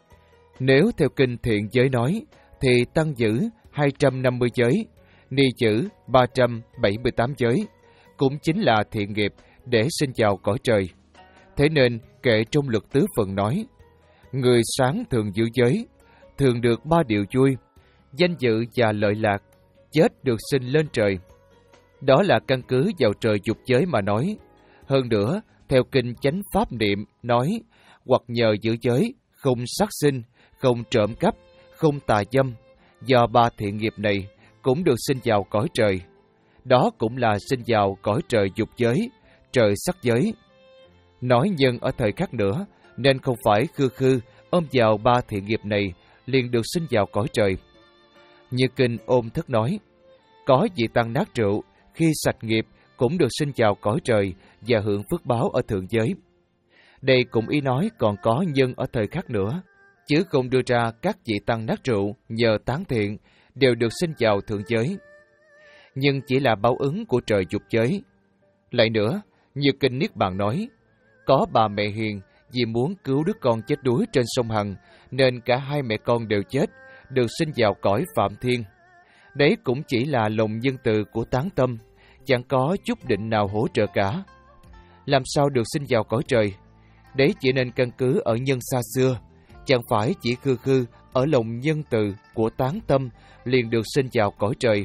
Nếu theo kinh thiện giới nói, thì tăng giữ hai trăm năm mươi giới, ni chữ ba trăm bảy mươi tám giới, cũng chính là thiện nghiệp để sinh vào cõi trời. Thế nên kệ trong luật tứ phần nói, người sáng thường giữ giới, thường được ba điều vui, danh dự và lợi lạc, chết được sinh lên trời. Đó là căn cứ vào trời dục giới mà nói. Hơn nữa, theo kinh chánh pháp niệm nói, hoặc nhờ giữ giới, không sát sinh, không trộm cắp, không tà dâm, do ba thiện nghiệp này cũng được sinh vào cõi trời. Đó cũng là sinh vào cõi trời dục giới, trời sắc giới. Nói nhân ở thời khắc nữa, nên không phải khư khư ôm vào ba thiện nghiệp này liền được sinh vào cõi trời. Như kinh Ôn Thức nói, có vị tăng nát rượu, khi sạch nghiệp cũng được sinh vào cõi trời và hưởng phước báo ở thượng giới. Đây cũng ý nói còn có nhân ở thời khắc nữa, chứ không đưa ra các vị tăng nát rượu nhờ tán thiện đều được sinh vào thượng giới. Nhưng chỉ là báo ứng của trời dục giới. Lại nữa, như kinh Niết Bàn nói, có bà mẹ hiền vì muốn cứu đứa con chết đuối trên sông Hằng, nên cả hai mẹ con đều chết, được sinh vào cõi Phạm Thiên. Đấy cũng chỉ là lòng nhân từ của tán tâm, chẳng có chút định nào hỗ trợ cả. Làm sao được sinh vào cõi trời? Đấy chỉ nên căn cứ ở nhân xa xưa, chẳng phải chỉ khư khư ở lòng nhân từ của tán tâm liền được sinh vào cõi trời.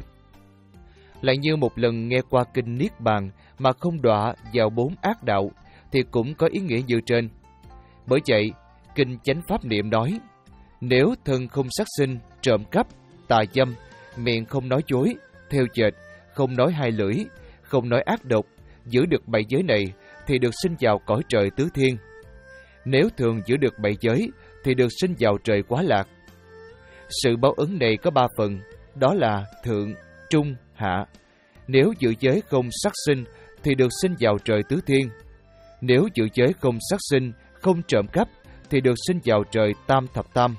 Lại như một lần nghe qua kinh Niết Bàn mà không đọa vào bốn ác đạo, thì cũng có ý nghĩa như trên. Bởi vậy, kinh chánh pháp niệm nói, nếu thân không sát sinh, trộm cắp, tà dâm, miệng không nói dối, theo chệch, không nói hai lưỡi, không nói ác độc, giữ được bảy giới này thì được sinh vào cõi trời tứ thiên. Nếu thường giữ được bảy giới thì được sinh vào trời Quá Lạc. Sự báo ứng này có ba phần, đó là thượng, trung, hạ. Nếu giữ giới không sát sinh thì được sinh vào trời tứ thiên. Nếu giữ giới không sát sinh, không trộm cắp thì được sinh vào trời tam thập tam.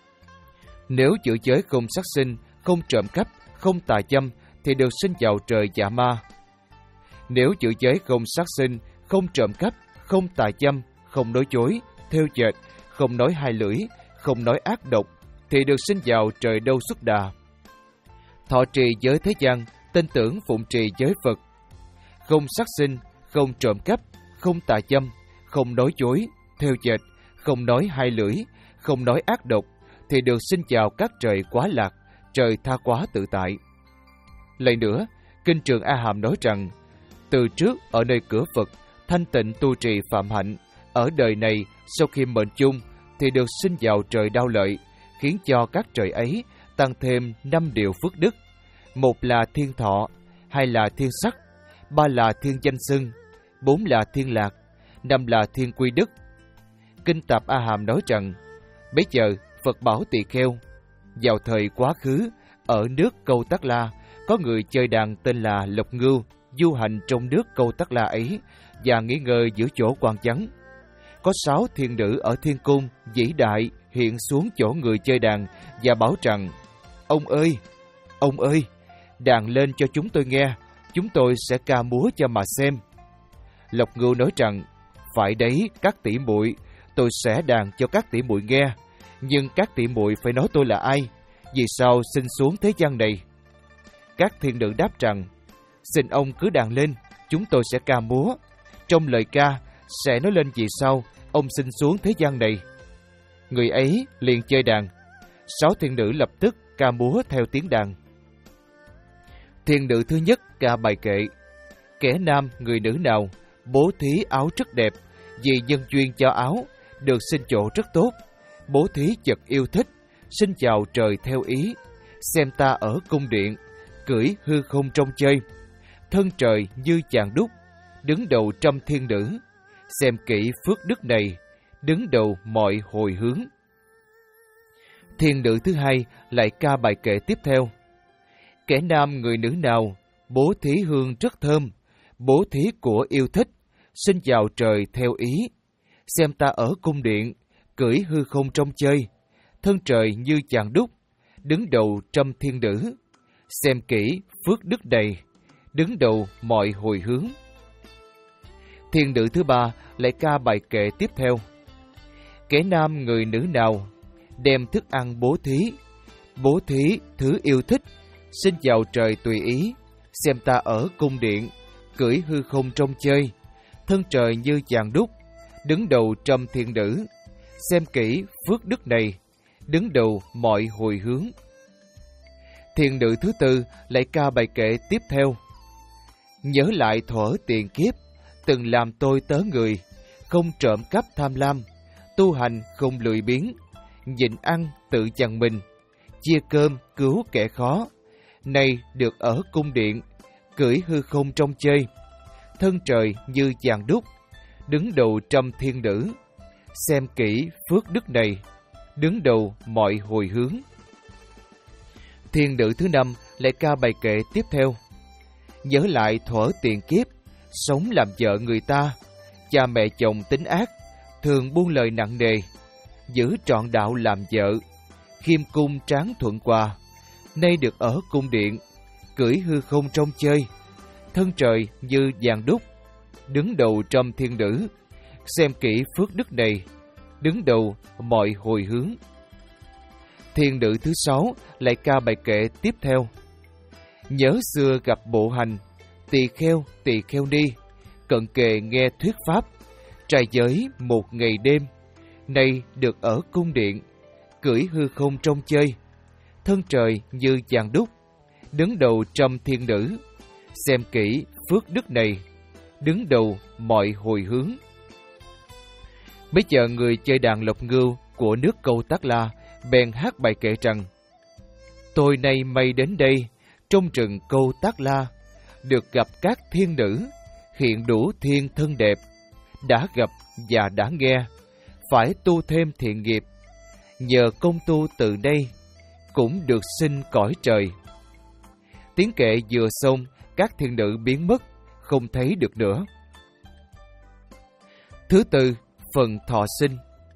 Nếu giữ giới không sát sinh, không trộm cắp, không tà dâm thì được sinh vào trời dạ ma. Nếu giữ giới không sát sinh, không trộm cắp, không tà dâm, không nói dối, thêu dệt, không nói hai lưỡi, không nói ác độc thì được sinh vào trời đâu xuất đà. Thọ trì giới thế gian, tin tưởng phụng trì giới Phật. Không sát sinh, không trộm cắp, không tà dâm, không nói dối, thêu dệt, không nói hai lưỡi, không nói ác độc thì được sinh vào các trời quá lạc, trời tha quá tự tại. Lại nữa, Kinh Trường A Hàm nói rằng, từ trước ở nơi cửa Phật, thanh tịnh tu trì phạm hạnh, ở đời này sau khi mệnh chung thì được sinh vào trời đau lợi, khiến cho các trời ấy tăng thêm năm điều phước đức. Một là thiên thọ, hai là thiên sắc, ba là thiên danh xưng, bốn là thiên lạc, năm là thiên quy đức. Kinh Tạp A Hàm nói rằng, bấy giờ Phật bảo tỳ kheo, vào thời quá khứ, ở nước Câu Tắc La, có người chơi đàn tên là Lộc Ngưu, du hành trong nước Câu Tắc La ấy và nghỉ ngơi giữa chỗ quan vắng. Có sáu thiên nữ ở thiên cung vĩ đại hiện xuống chỗ người chơi đàn và bảo rằng, ông ơi, ông ơi, đàn lên cho chúng tôi nghe, chúng tôi sẽ ca múa cho mà xem. Lộc Ngưu nói rằng, phải đấy các tỷ muội, tôi sẽ đàn cho các tỷ muội nghe, nhưng các tỷ muội phải nói tôi là ai, vì sao sinh xuống thế gian này. Các thiên nữ đáp rằng, xin ông cứ đàn lên, chúng tôi sẽ ca múa. Trong lời ca sẽ nói lên vì sao ông sinh xuống thế gian này. Người ấy liền chơi đàn. Sáu thiên nữ lập tức ca múa theo tiếng đàn. Thiên nữ thứ nhất ca bài kệ. Kẻ nam người nữ nào bố thí áo rất đẹp, vì nhân duyên cho áo được sinh chỗ rất tốt. Bố thí chật yêu thích, sinh vào trời theo ý. Xem ta ở cung điện, cưỡi hư không trong chơi. Thân trời như chàng đúc, đứng đầu trăm thiên nữ. Xem kỹ phước đức này, đứng đầu mọi hồi hướng. Thiên nữ thứ hai lại ca bài kệ tiếp theo. Kẻ nam người nữ nào bố thí hương rất thơm, bố thí của yêu thích, sinh vào trời theo ý. Xem ta ở cung điện, cưỡi hư không trong chơi. Thân trời như chàng đúc, đứng đầu trăm thiên nữ. Xem kỹ phước đức này, đứng đầu mọi hồi hướng. Thiên nữ thứ ba lại ca bài kệ tiếp theo. Kẻ nam người nữ nào đem thức ăn bố thí, bố thí thứ yêu thích, sinh vào trời tùy ý. Xem ta ở cung điện, cưỡi hư không trong chơi. Thân trời như chàng đúc, đứng đầu trăm thiên nữ. Xem kỹ phước đức này, đứng đầu mọi hồi hướng. Thiên nữ thứ tư lại ca bài kệ tiếp theo. Nhớ lại thuở tiền kiếp, từng làm tôi tớ người, không trộm cắp tham lam, tu hành không lười biếng, nhịn ăn tự chằn mình, chia cơm cứu kẻ khó. Nay được ở cung điện, cưỡi hư không trong chơi. Thân trời như chàng đúc, đứng đầu trăm thiên nữ. Xem kỹ phước đức này, đứng đầu mọi hồi hướng. Thiên nữ thứ năm lại ca bài kệ tiếp theo. Nhớ lại thuở tiền kiếp, sống làm vợ người ta, cha mẹ chồng tính ác, thường buông lời nặng nề, giữ trọn đạo làm vợ, khiêm cung tráng thuận hòa. Nay được ở cung điện, cưỡi hư không trong chơi. Thân trời như vàng đúc, đứng đầu trăm thiên nữ. Xem kỹ phước đức này, đứng đầu mọi hồi hướng. Thiên nữ thứ sáu lại ca bài kệ tiếp theo. Nhớ xưa gặp bộ hành, tỳ kheo tỳ kheo ni, cận kề nghe thuyết pháp, trai giới một ngày đêm. Nay được ở cung điện, cưỡi hư không trong chơi. Thân trời như vàng đúc, đứng đầu trăm thiên nữ. Xem kỹ phước đức này, đứng đầu mọi hồi hướng. Bây giờ người chơi đàn Lộc Ngưu của nước Câu Tắc La bèn hát bài kệ rằng: tôi nay may đến đây, trong rừng Câu Tắc La, được gặp các thiên nữ, hiện đủ thiên thân đẹp. Đã gặp và đã nghe, phải tu thêm thiện nghiệp. Nhờ công tu từ đây, cũng được sinh cõi trời. Tiếng kệ vừa xong, các thiên nữ biến mất, không thấy được nữa. Thứ tư, phần thọ sinh.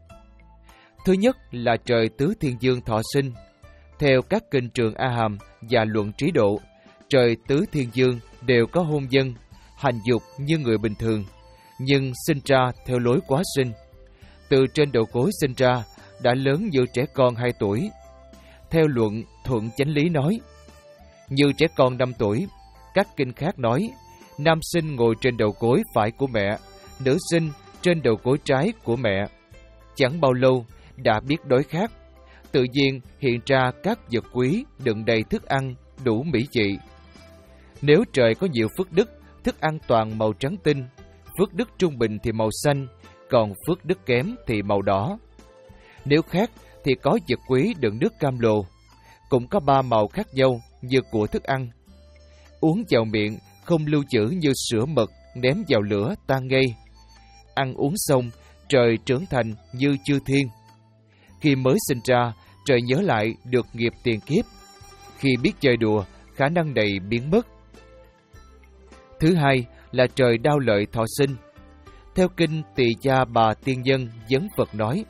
Thứ nhất là trời Tứ Thiên Dương thọ sinh. Theo các kinh Trường A Hàm và Luận Trí Độ, trời Tứ Thiên Dương đều có hôn nhân, hành dục như người bình thường, nhưng sinh ra theo lối quá sinh. Từ trên đầu gối sinh ra đã lớn như trẻ con hai tuổi. Theo luận Thuận Chánh Lý nói, như trẻ con năm tuổi. Các kinh khác nói, nam sinh ngồi trên đầu gối phải của mẹ, nữ sinh trên đầu gối trái của mẹ. Chẳng bao lâu đã biết đói khát, tự nhiên hiện ra các vật quý đựng đầy thức ăn đủ mỹ vị. Nếu trời có nhiều phước đức, thức ăn toàn màu trắng tinh, phước đức trung bình thì màu xanh, còn phước đức kém thì màu đỏ. Nếu khác thì có vật quý đựng nước cam lồ, cũng có ba màu khác nhau như của thức ăn. Uống vào miệng không lưu trữ như sữa mật ném vào lửa tan ngay. Ăn uống xong, trời trưởng thành như chư thiên. Khi mới sinh ra, trời nhớ lại được nghiệp tiền kiếp. Khi biết chơi đùa, khả năng này biến mất. Thứ hai là trời đao lợi thọ sinh. Theo kinh Tỳ Gia Bà Tiên Nhân Vấn Phật nói,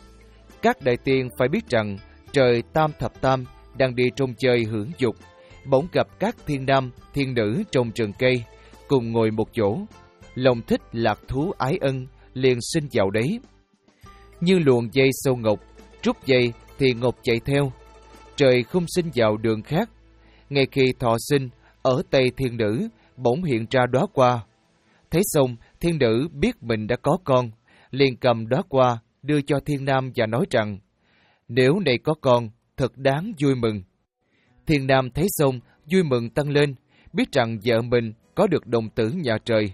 các đại tiên phải biết rằng trời Tam Thập Tam đang đi trong chơi hưởng dục, bỗng gặp các thiên nam, thiên nữ trong rừng cây, cùng ngồi một chỗ, lòng thích lạc thú ái ân, liền sinh vào đấy. Như luồn dây sâu ngọc, rút dây thì ngọc chạy theo, trời không sinh vào đường khác. Ngay khi thọ sinh, ở Tây thiên nữ bỗng hiện ra đóa hoa. Thấy xong, thiên nữ biết mình đã có con, liền cầm đóa hoa đưa cho thiên nam và nói rằng, nếu này có con, thật đáng vui mừng. Thiên nam thấy xong, vui mừng tăng lên, biết rằng vợ mình có được đồng tử nhà trời.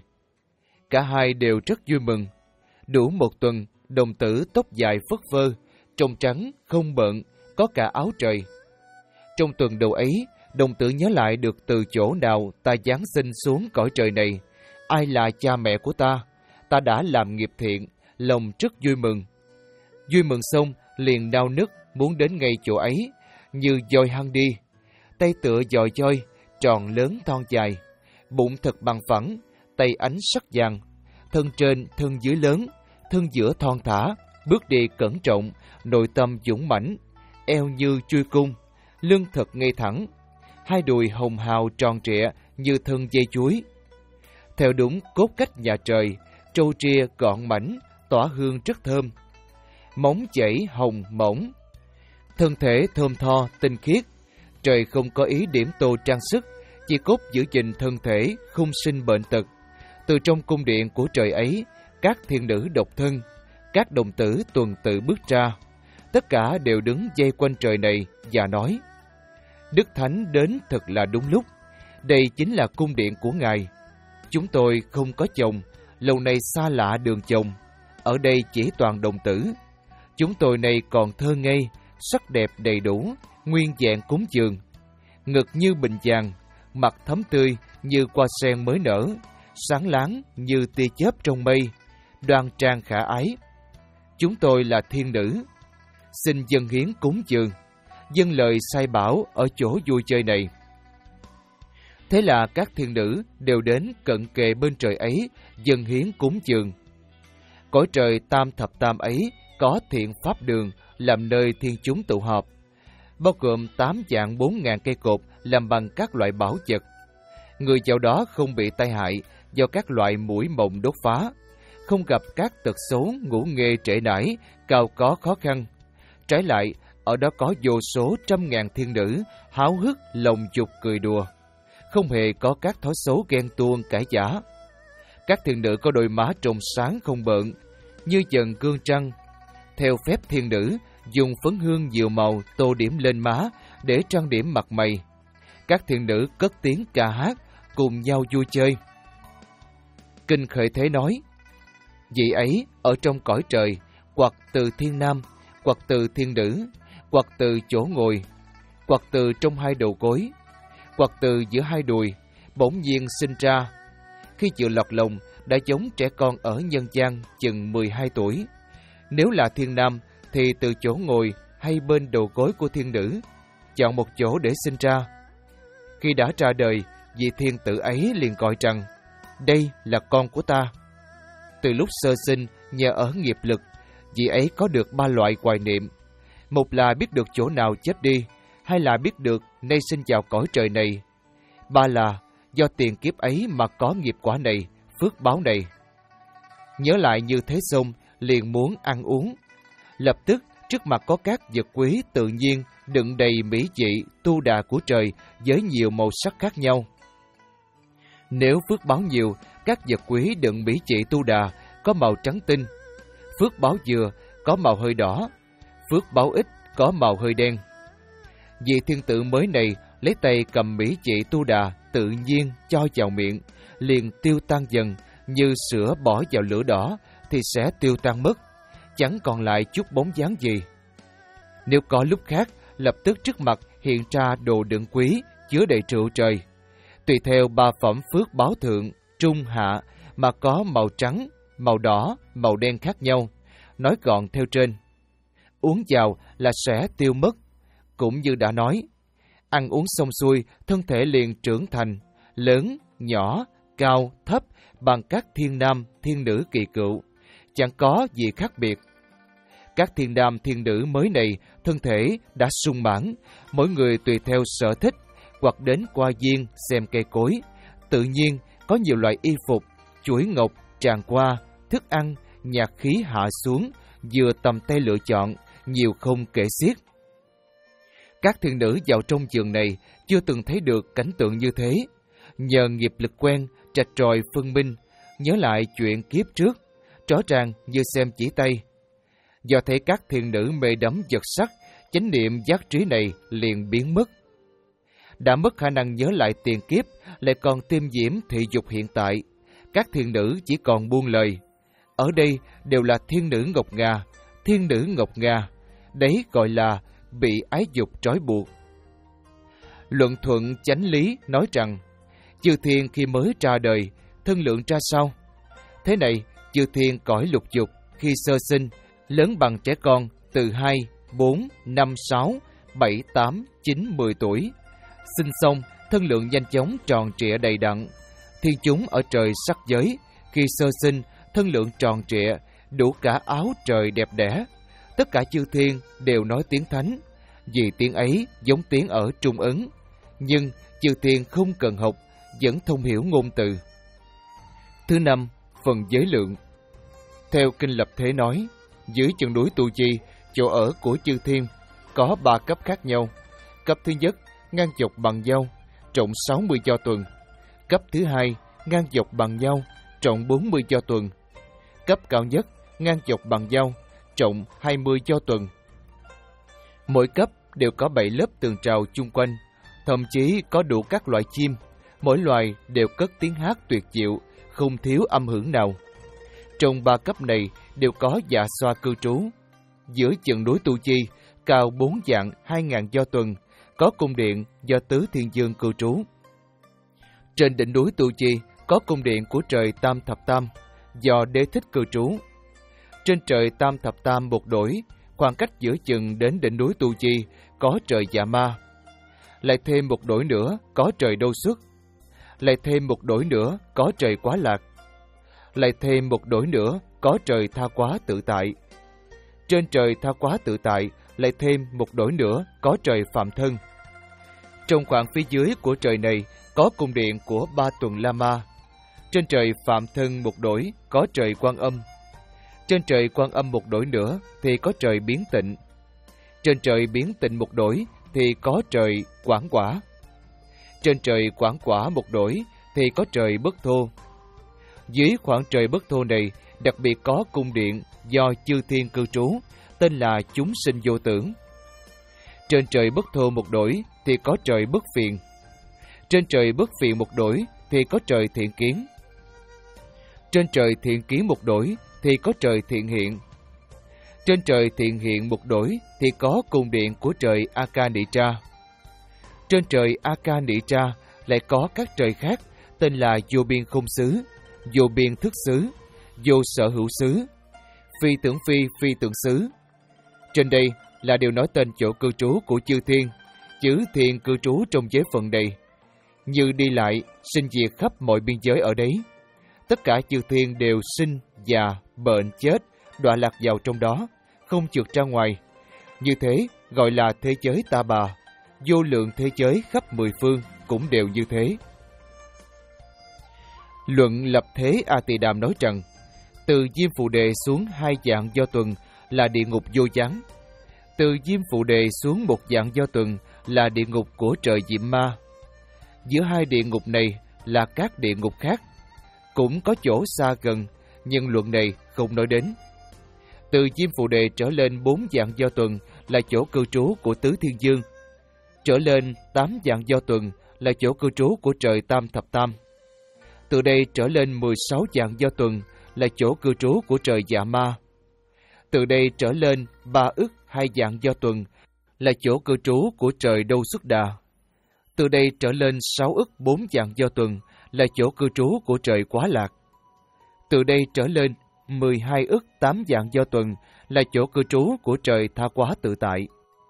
Cả hai đều rất vui mừng. Đủ một tuần, đồng tử tóc dài phất phơ, trông trắng, không bợn, có cả áo trời. Trong tuần đầu ấy, đồng tử nhớ lại được từ chỗ nào ta giáng sinh xuống cõi trời này, ai là cha mẹ của ta, ta đã làm nghiệp thiện, lòng rất vui mừng. Vui mừng xong, liền nao nức muốn đến ngay chỗ ấy, như voi hăng đi. Tay tựa dòi voi, tròn lớn thon dài, bụng thật bằng phẳng, tay ánh sắc vàng, thân trên thân dưới lớn, thân giữa thon thả, bước đi cẩn trọng, nội tâm dũng mãnh, eo như chuôi cung, lưng thật ngay thẳng, hai đùi hồng hào tròn trịa như thân dây chuối. Theo đúng cốt cách nhà trời, trâu tria gọn mảnh, tỏa hương rất thơm. Móng chảy hồng mỏng, thân thể thơm tho, tinh khiết. Trời không có ý điểm tô trang sức, chỉ cốt giữ gìn thân thể, không sinh bệnh tật. Từ trong cung điện của trời ấy, các thiên nữ độc thân, các đồng tử tuần tự bước ra. Tất cả đều đứng dây quanh trời này và nói, Đức Thánh đến thật là đúng lúc, đây chính là cung điện của Ngài. Chúng tôi không có chồng, lâu nay xa lạ đường chồng, ở đây chỉ toàn đồng tử. Chúng tôi này còn thơ ngây, sắc đẹp đầy đủ, nguyên vẹn cúng dường. Ngực như bình vàng, mặt thấm tươi như hoa sen mới nở, sáng láng như tia chớp trong mây, đoan trang khả ái. Chúng tôi là thiên nữ, xin dâng hiến cúng dường, dâng lời sai bảo ở chỗ vui chơi này. Thế là các thiên nữ đều đến cận kề bên trời ấy, dâng hiến cúng dường. Cõi trời Tam Thập Tam ấy có thiện pháp đường làm nơi thiên chúng tụ họp, bao gồm tám vạn bốn ngàn cây cột làm bằng các loại bảo vật. Người vào đó không bị tai hại do các loại muỗi mộng đốt phá, không gặp các tật xấu ngủ nghê trễ nải, cao có khó khăn. Trái lại, ở đó có vô số trăm ngàn thiên nữ háo hức lòng dục cười đùa, không hề có các thói xấu ghen tuông cãi giả. Các thiên nữ có đôi má trong sáng không bợn, như dần gương trăng. Theo phép thiên nữ, dùng phấn hương nhiều màu tô điểm lên má để trang điểm mặt mày. Các thiên nữ cất tiếng ca hát, cùng nhau vui chơi. Kinh Khởi Thế nói, vị ấy ở trong cõi trời, hoặc từ thiên nam, hoặc từ thiên nữ, hoặc từ chỗ ngồi, hoặc từ trong hai đầu gối, hoặc từ giữa hai đùi, bỗng nhiên sinh ra. Khi chịu lọt lòng, đã giống trẻ con ở nhân gian chừng mười hai tuổi. Nếu là thiên nam, thì từ chỗ ngồi hay bên đầu gối của thiên nữ, chọn một chỗ để sinh ra. Khi đã ra đời, vị thiên tử ấy liền gọi rằng, đây là con của ta. Từ lúc sơ sinh, nhờ ở nghiệp lực, vị ấy có được ba loại hoài niệm. Một là biết được chỗ nào chết đi, hai là biết được nay sinh vào cõi trời này, ba là do tiền kiếp ấy mà có nghiệp quả này, phước báo này. Nhớ lại như thế xong, liền muốn ăn uống. Lập tức trước mặt có các vật quý tự nhiên đựng đầy mỹ vị tu đà của trời với nhiều màu sắc khác nhau. Nếu phước báo nhiều, các vật quý đựng mỹ vị tu đà có màu trắng tinh. Phước báo vừa có màu hơi đỏ, phước báo ít có màu hơi đen. Vị thiên tử mới này lấy tay cầm mỹ vị tu đà tự nhiên cho vào miệng, liền tiêu tan dần, như sữa bỏ vào lửa đỏ thì sẽ tiêu tan mất, chẳng còn lại chút bóng dáng gì. Nếu có lúc khác, lập tức trước mặt hiện ra đồ đựng quý chứa đầy rượu trời, tùy theo ba phẩm phước báo thượng, trung, hạ mà có màu trắng, màu đỏ, màu đen khác nhau. Nói gọn theo trên, uống vào là sẽ tiêu mất. Cũng như đã nói, ăn uống xong xuôi, thân thể liền trưởng thành, lớn, nhỏ, cao, thấp bằng các thiên nam, thiên nữ kỳ cựu, chẳng có gì khác biệt. Các thiên nam, thiên nữ mới này, thân thể đã sung mãn, mỗi người tùy theo sở thích, hoặc đến qua viên xem cây cối. Tự nhiên có nhiều loại y phục, chuỗi ngọc tràn qua, thức ăn, nhạc khí hạ xuống, vừa tầm tay lựa chọn, nhiều không kể xiết. Các thiên nữ vào trong giường này chưa từng thấy được cảnh tượng như thế. Nhờ nghiệp lực quen, trạch tròi phân minh, nhớ lại chuyện kiếp trước, rõ ràng như xem chỉ tay. Do thấy các thiên nữ mê đắm vật sắc, chánh niệm giác trí này liền biến mất. Đã mất khả năng nhớ lại tiền kiếp, lại còn tiêm nhiễm thị dục hiện tại. Các thiên nữ chỉ còn buông lời. Ở đây đều là thiên nữ ngọc ngà, thiên nữ ngọc ngà, đấy gọi là bị ái dục trói buộc. Luận thuận chánh lý nói rằng, chư thiên khi mới ra đời, thân lượng ra sao? Thế này, chư thiên cõi lục dục khi sơ sinh, lớn bằng trẻ con từ hai, bốn, năm, sáu, bảy, tám, chín, mười tuổi. Sinh xong, thân lượng nhanh chóng tròn trịa đầy đặn. Thiên chúng ở trời sắc giới, khi sơ sinh, thân lượng tròn trịa, đủ cả áo trời đẹp đẽ. Tất cả chư thiên đều nói tiếng Thánh, vì tiếng ấy giống tiếng ở Trung Ấn. Nhưng chư thiên không cần học, vẫn thông hiểu ngôn từ. Thứ năm, phần giới lượng. Theo Kinh Lập Thế nói, dưới chân núi Tu Chi, chỗ ở của chư thiên, có ba cấp khác nhau. Cấp thứ nhất, ngang dọc bằng nhau, rộng sáu mươi do tuần. Cấp thứ hai, ngang dọc bằng nhau, rộng bốn mươi do tuần. Cấp cao nhất, ngang dọc bằng nhau, rộng hai mươi do tuần. Mỗi cấp đều có bảy lớp tường rào chung quanh, thậm chí có đủ các loại chim, mỗi loài đều cất tiếng hát tuyệt diệu, không thiếu âm hưởng nào. Trong ba cấp này đều có dạ xoa cư trú. Giữa chân núi Tu Chi, cao bốn vạn hai ngàn do tuần, có cung điện do Tứ Thiên Dương cư trú. Trên đỉnh núi Tu Chi có cung điện của trời Tam Thập Tam, do Đế Thích cư trú. Trên trời Tam Thập Tam một đổi, khoảng cách giữa chừng đến đỉnh núi Tu Chi có trời Dạ Ma. Lại thêm một đổi nữa có trời Đô Xuất. Lại thêm một đổi nữa có trời Quá Lạc. Lại thêm một đổi nữa có trời Tha Quá Tự Tại. Trên trời Tha Quá Tự Tại lại thêm một đổi nữa có trời Phạm Thân. Trong khoảng phía dưới của trời này có cung điện của Ba Tuần La Ma. Trên trời Phạm Thân một đổi có trời Quan Âm. Trên trời Quan Âm một đổi nữa thì có trời Biến Tịnh. Trên trời Biến Tịnh một đổi thì có trời Quảng Quả. Trên trời Quảng Quả một đổi thì có trời Bất Thô. Dưới khoảng trời Bất Thô này đặc biệt có cung điện do chư thiên cư trú, tên là Chúng Sinh Vô Tưởng. Trên trời Bất Thô một đổi thì có trời Bất Phiền. Trên trời Bất Phiền một đổi thì có trời Thiện Kiến. Trên trời Thiện Kiến một đổi thì có trời Thiện Hiện. Trên trời Thiện Hiện một đổi thì có cung điện của trời Akanitra. Trên trời Akanitra lại có các trời khác, tên là Vô Biên Không Xứ, Vô Biên Thức Xứ, Vô Sở Hữu Xứ, Phi Tưởng Phi Phi Tưởng Xứ. Trên đây là đều nói tên chỗ cư trú của chư thiên, chữ thiên cư trú trong giới phận này. như đi lại, sinh diệt khắp mọi biên giới ở đấy. Tất cả chư thiên đều sinh, già, bệnh, chết, đọa lạc vào trong đó, không trượt ra ngoài. Như thế gọi là thế giới ta bà. Vô lượng thế giới khắp mười phương cũng đều như thế. Luận lập thế A Tỳ Đàm nói rằng, từ Diêm Phù Đề xuống hai dạng do tuần là địa ngục vô gián. Từ Diêm Phù Đề xuống một dạng do tuần là địa ngục của trời Diệm Ma. Giữa hai địa ngục này là các địa ngục khác, cũng có chỗ xa gần, nhưng luận này không nói đến. Từ Diêm Phù Đề trở lên bốn dạng do tuần là chỗ cư trú của Tứ Thiên Dương. Trở lên tám dạng do tuần là chỗ cư trú của trời Tam Thập Tam. Từ đây trở lên mười sáu dạng do tuần là chỗ cư trú của trời Dạ Ma. Từ đây trở lên ba ức hai dạng do tuần là chỗ cư trú của trời Đâu Xuất Đà. Từ đây trở lên sáu ức bốn dạng do tuần là chỗ cư trú của trời Quá Lạc. Từ đây trở lên mười hai ức tám dạng do tuần là chỗ cư trú của trời Tha Quá Tự Tại.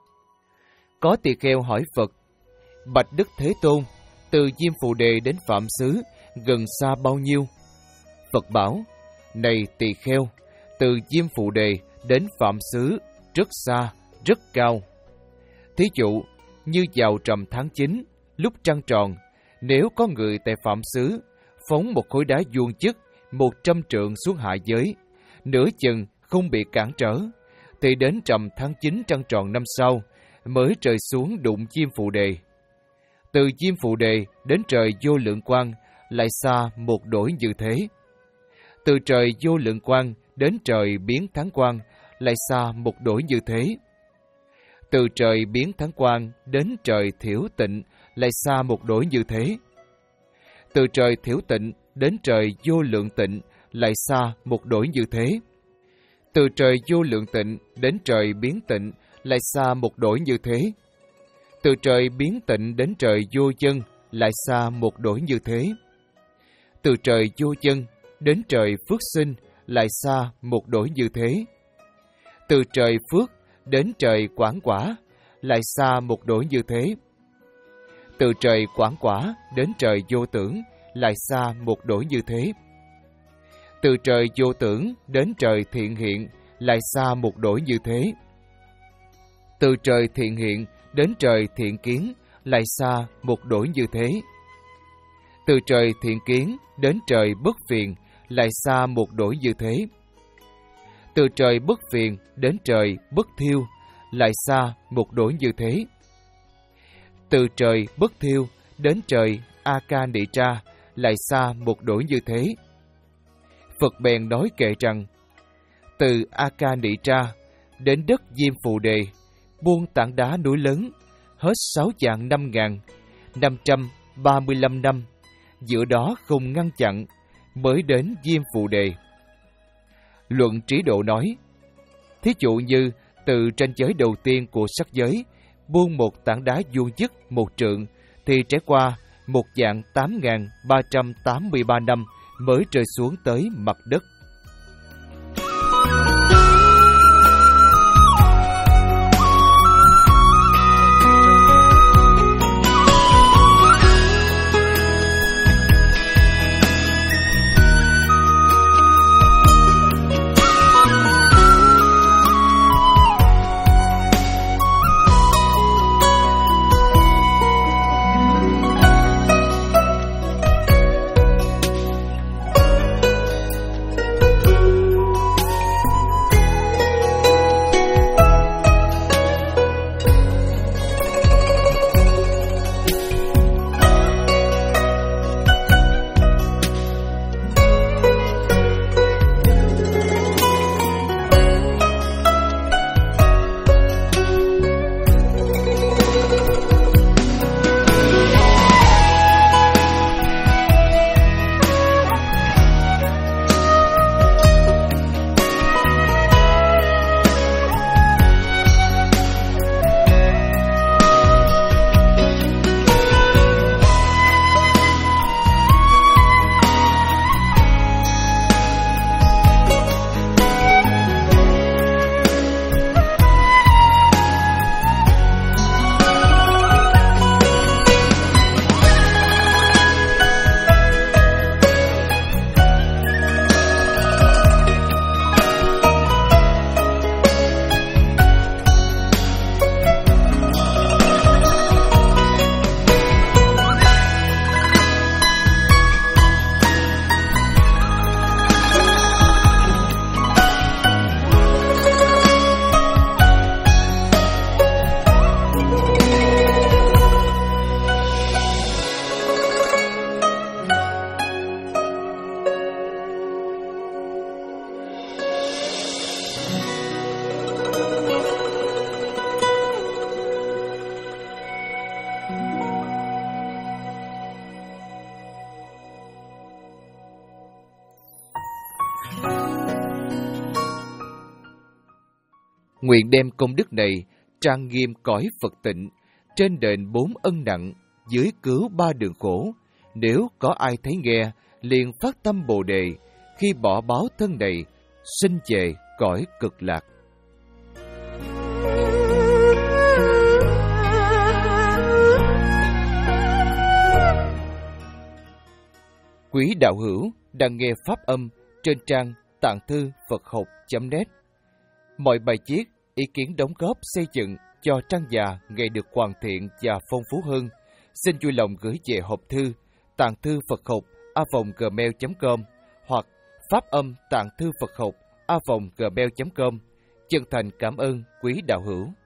Có tỳ kheo hỏi Phật, bạch Đức Thế Tôn, từ Diêm Phù Đề đến Phạm Xứ gần xa bao nhiêu? Phật bảo, này tỳ kheo, từ Diêm Phù Đề đến Phạm Xứ rất xa, rất cao. Thí dụ, như vào rằm tháng chín, lúc trăng tròn, nếu có người tại Phạm Xứ phóng một khối đá vuông chức một trăm trượng xuống hạ giới, nửa chừng không bị cản trở, thì đến rằm tháng chín trăng tròn năm sau mới rơi xuống đụng Diêm Phù Đề. Từ Diêm Phù Đề đến trời Vô Lượng Quang lại xa một đổi như thế. Từ trời Vô Lượng Quang đến trời Biến Thắng Quang lại xa một đổi như thế. Từ trời Biến Thắng Quang đến trời Thiểu Tịnh lại xa một đổi như thế. Từ trời Thiểu Tịnh đến trời Vô Lượng Tịnh lại xa một đổi như thế. Từ trời Vô Lượng Tịnh đến trời Biến Tịnh lại xa một đổi như thế. Từ trời Biến Tịnh đến trời Vô Chân lại xa một đổi như thế. Từ trời Vô Chân đến trời Phước Sinh lại xa một đổi như thế. Từ trời Phước đến trời Quảng Quả lại xa một đổi như thế. Từ trời Quảng Quả đến trời Vô Tưởng lại xa một đổi như thế. Từ trời Vô Tưởng đến trời Thiện Hiện lại xa một đổi như thế. Từ trời Thiện Hiện đến trời Thiện Kiến lại xa một đổi như thế. Từ trời Thiện Kiến đến trời Bất Phiền lại xa một đổi như thế. Từ trời Bất Phiền đến trời Bất Thiêu lại xa một đổi như thế. Từ trời Bất Thiêu đến trời A Ca Nị Tra lại xa một đổi như thế. Phật bèn nói kệ rằng, từ A Ca Nị Tra đến đất Diêm Phù Đề, buông tảng đá núi lớn, hết sáu vạn năm ngàn, năm trăm ba mươi lăm năm, giữa đó không ngăn chặn, mới đến Diêm Phù Đề. Luận Trí Độ nói, thí dụ như từ ranh giới đầu tiên của sắc giới, buông một tảng đá vuông vức một trượng, thì trải qua một vạn tám ngàn ba trăm tám mươi ba năm mới rơi xuống tới mặt đất. Nguyện đem công đức này trang nghiêm cõi Phật tịnh, trên đền bốn ân nặng, dưới cứu ba đường khổ. Nếu có ai thấy nghe, liền phát tâm Bồ Đề, khi bỏ báo thân này, sinh về cõi cực lạc. Quý đạo hữu đang nghe pháp âm trên trang tạng thư Phật học chấm net. Mọi bài viết, ý kiến đóng góp xây dựng cho trang già ngày được hoàn thiện và phong phú hơn, xin vui lòng gửi về hộp thư tạng thư Phật học a vòng gmail chấm com hoặc pháp âm tạng thư Phật học a vòng gmail chấm com. Chân thành cảm ơn quý đạo hữu.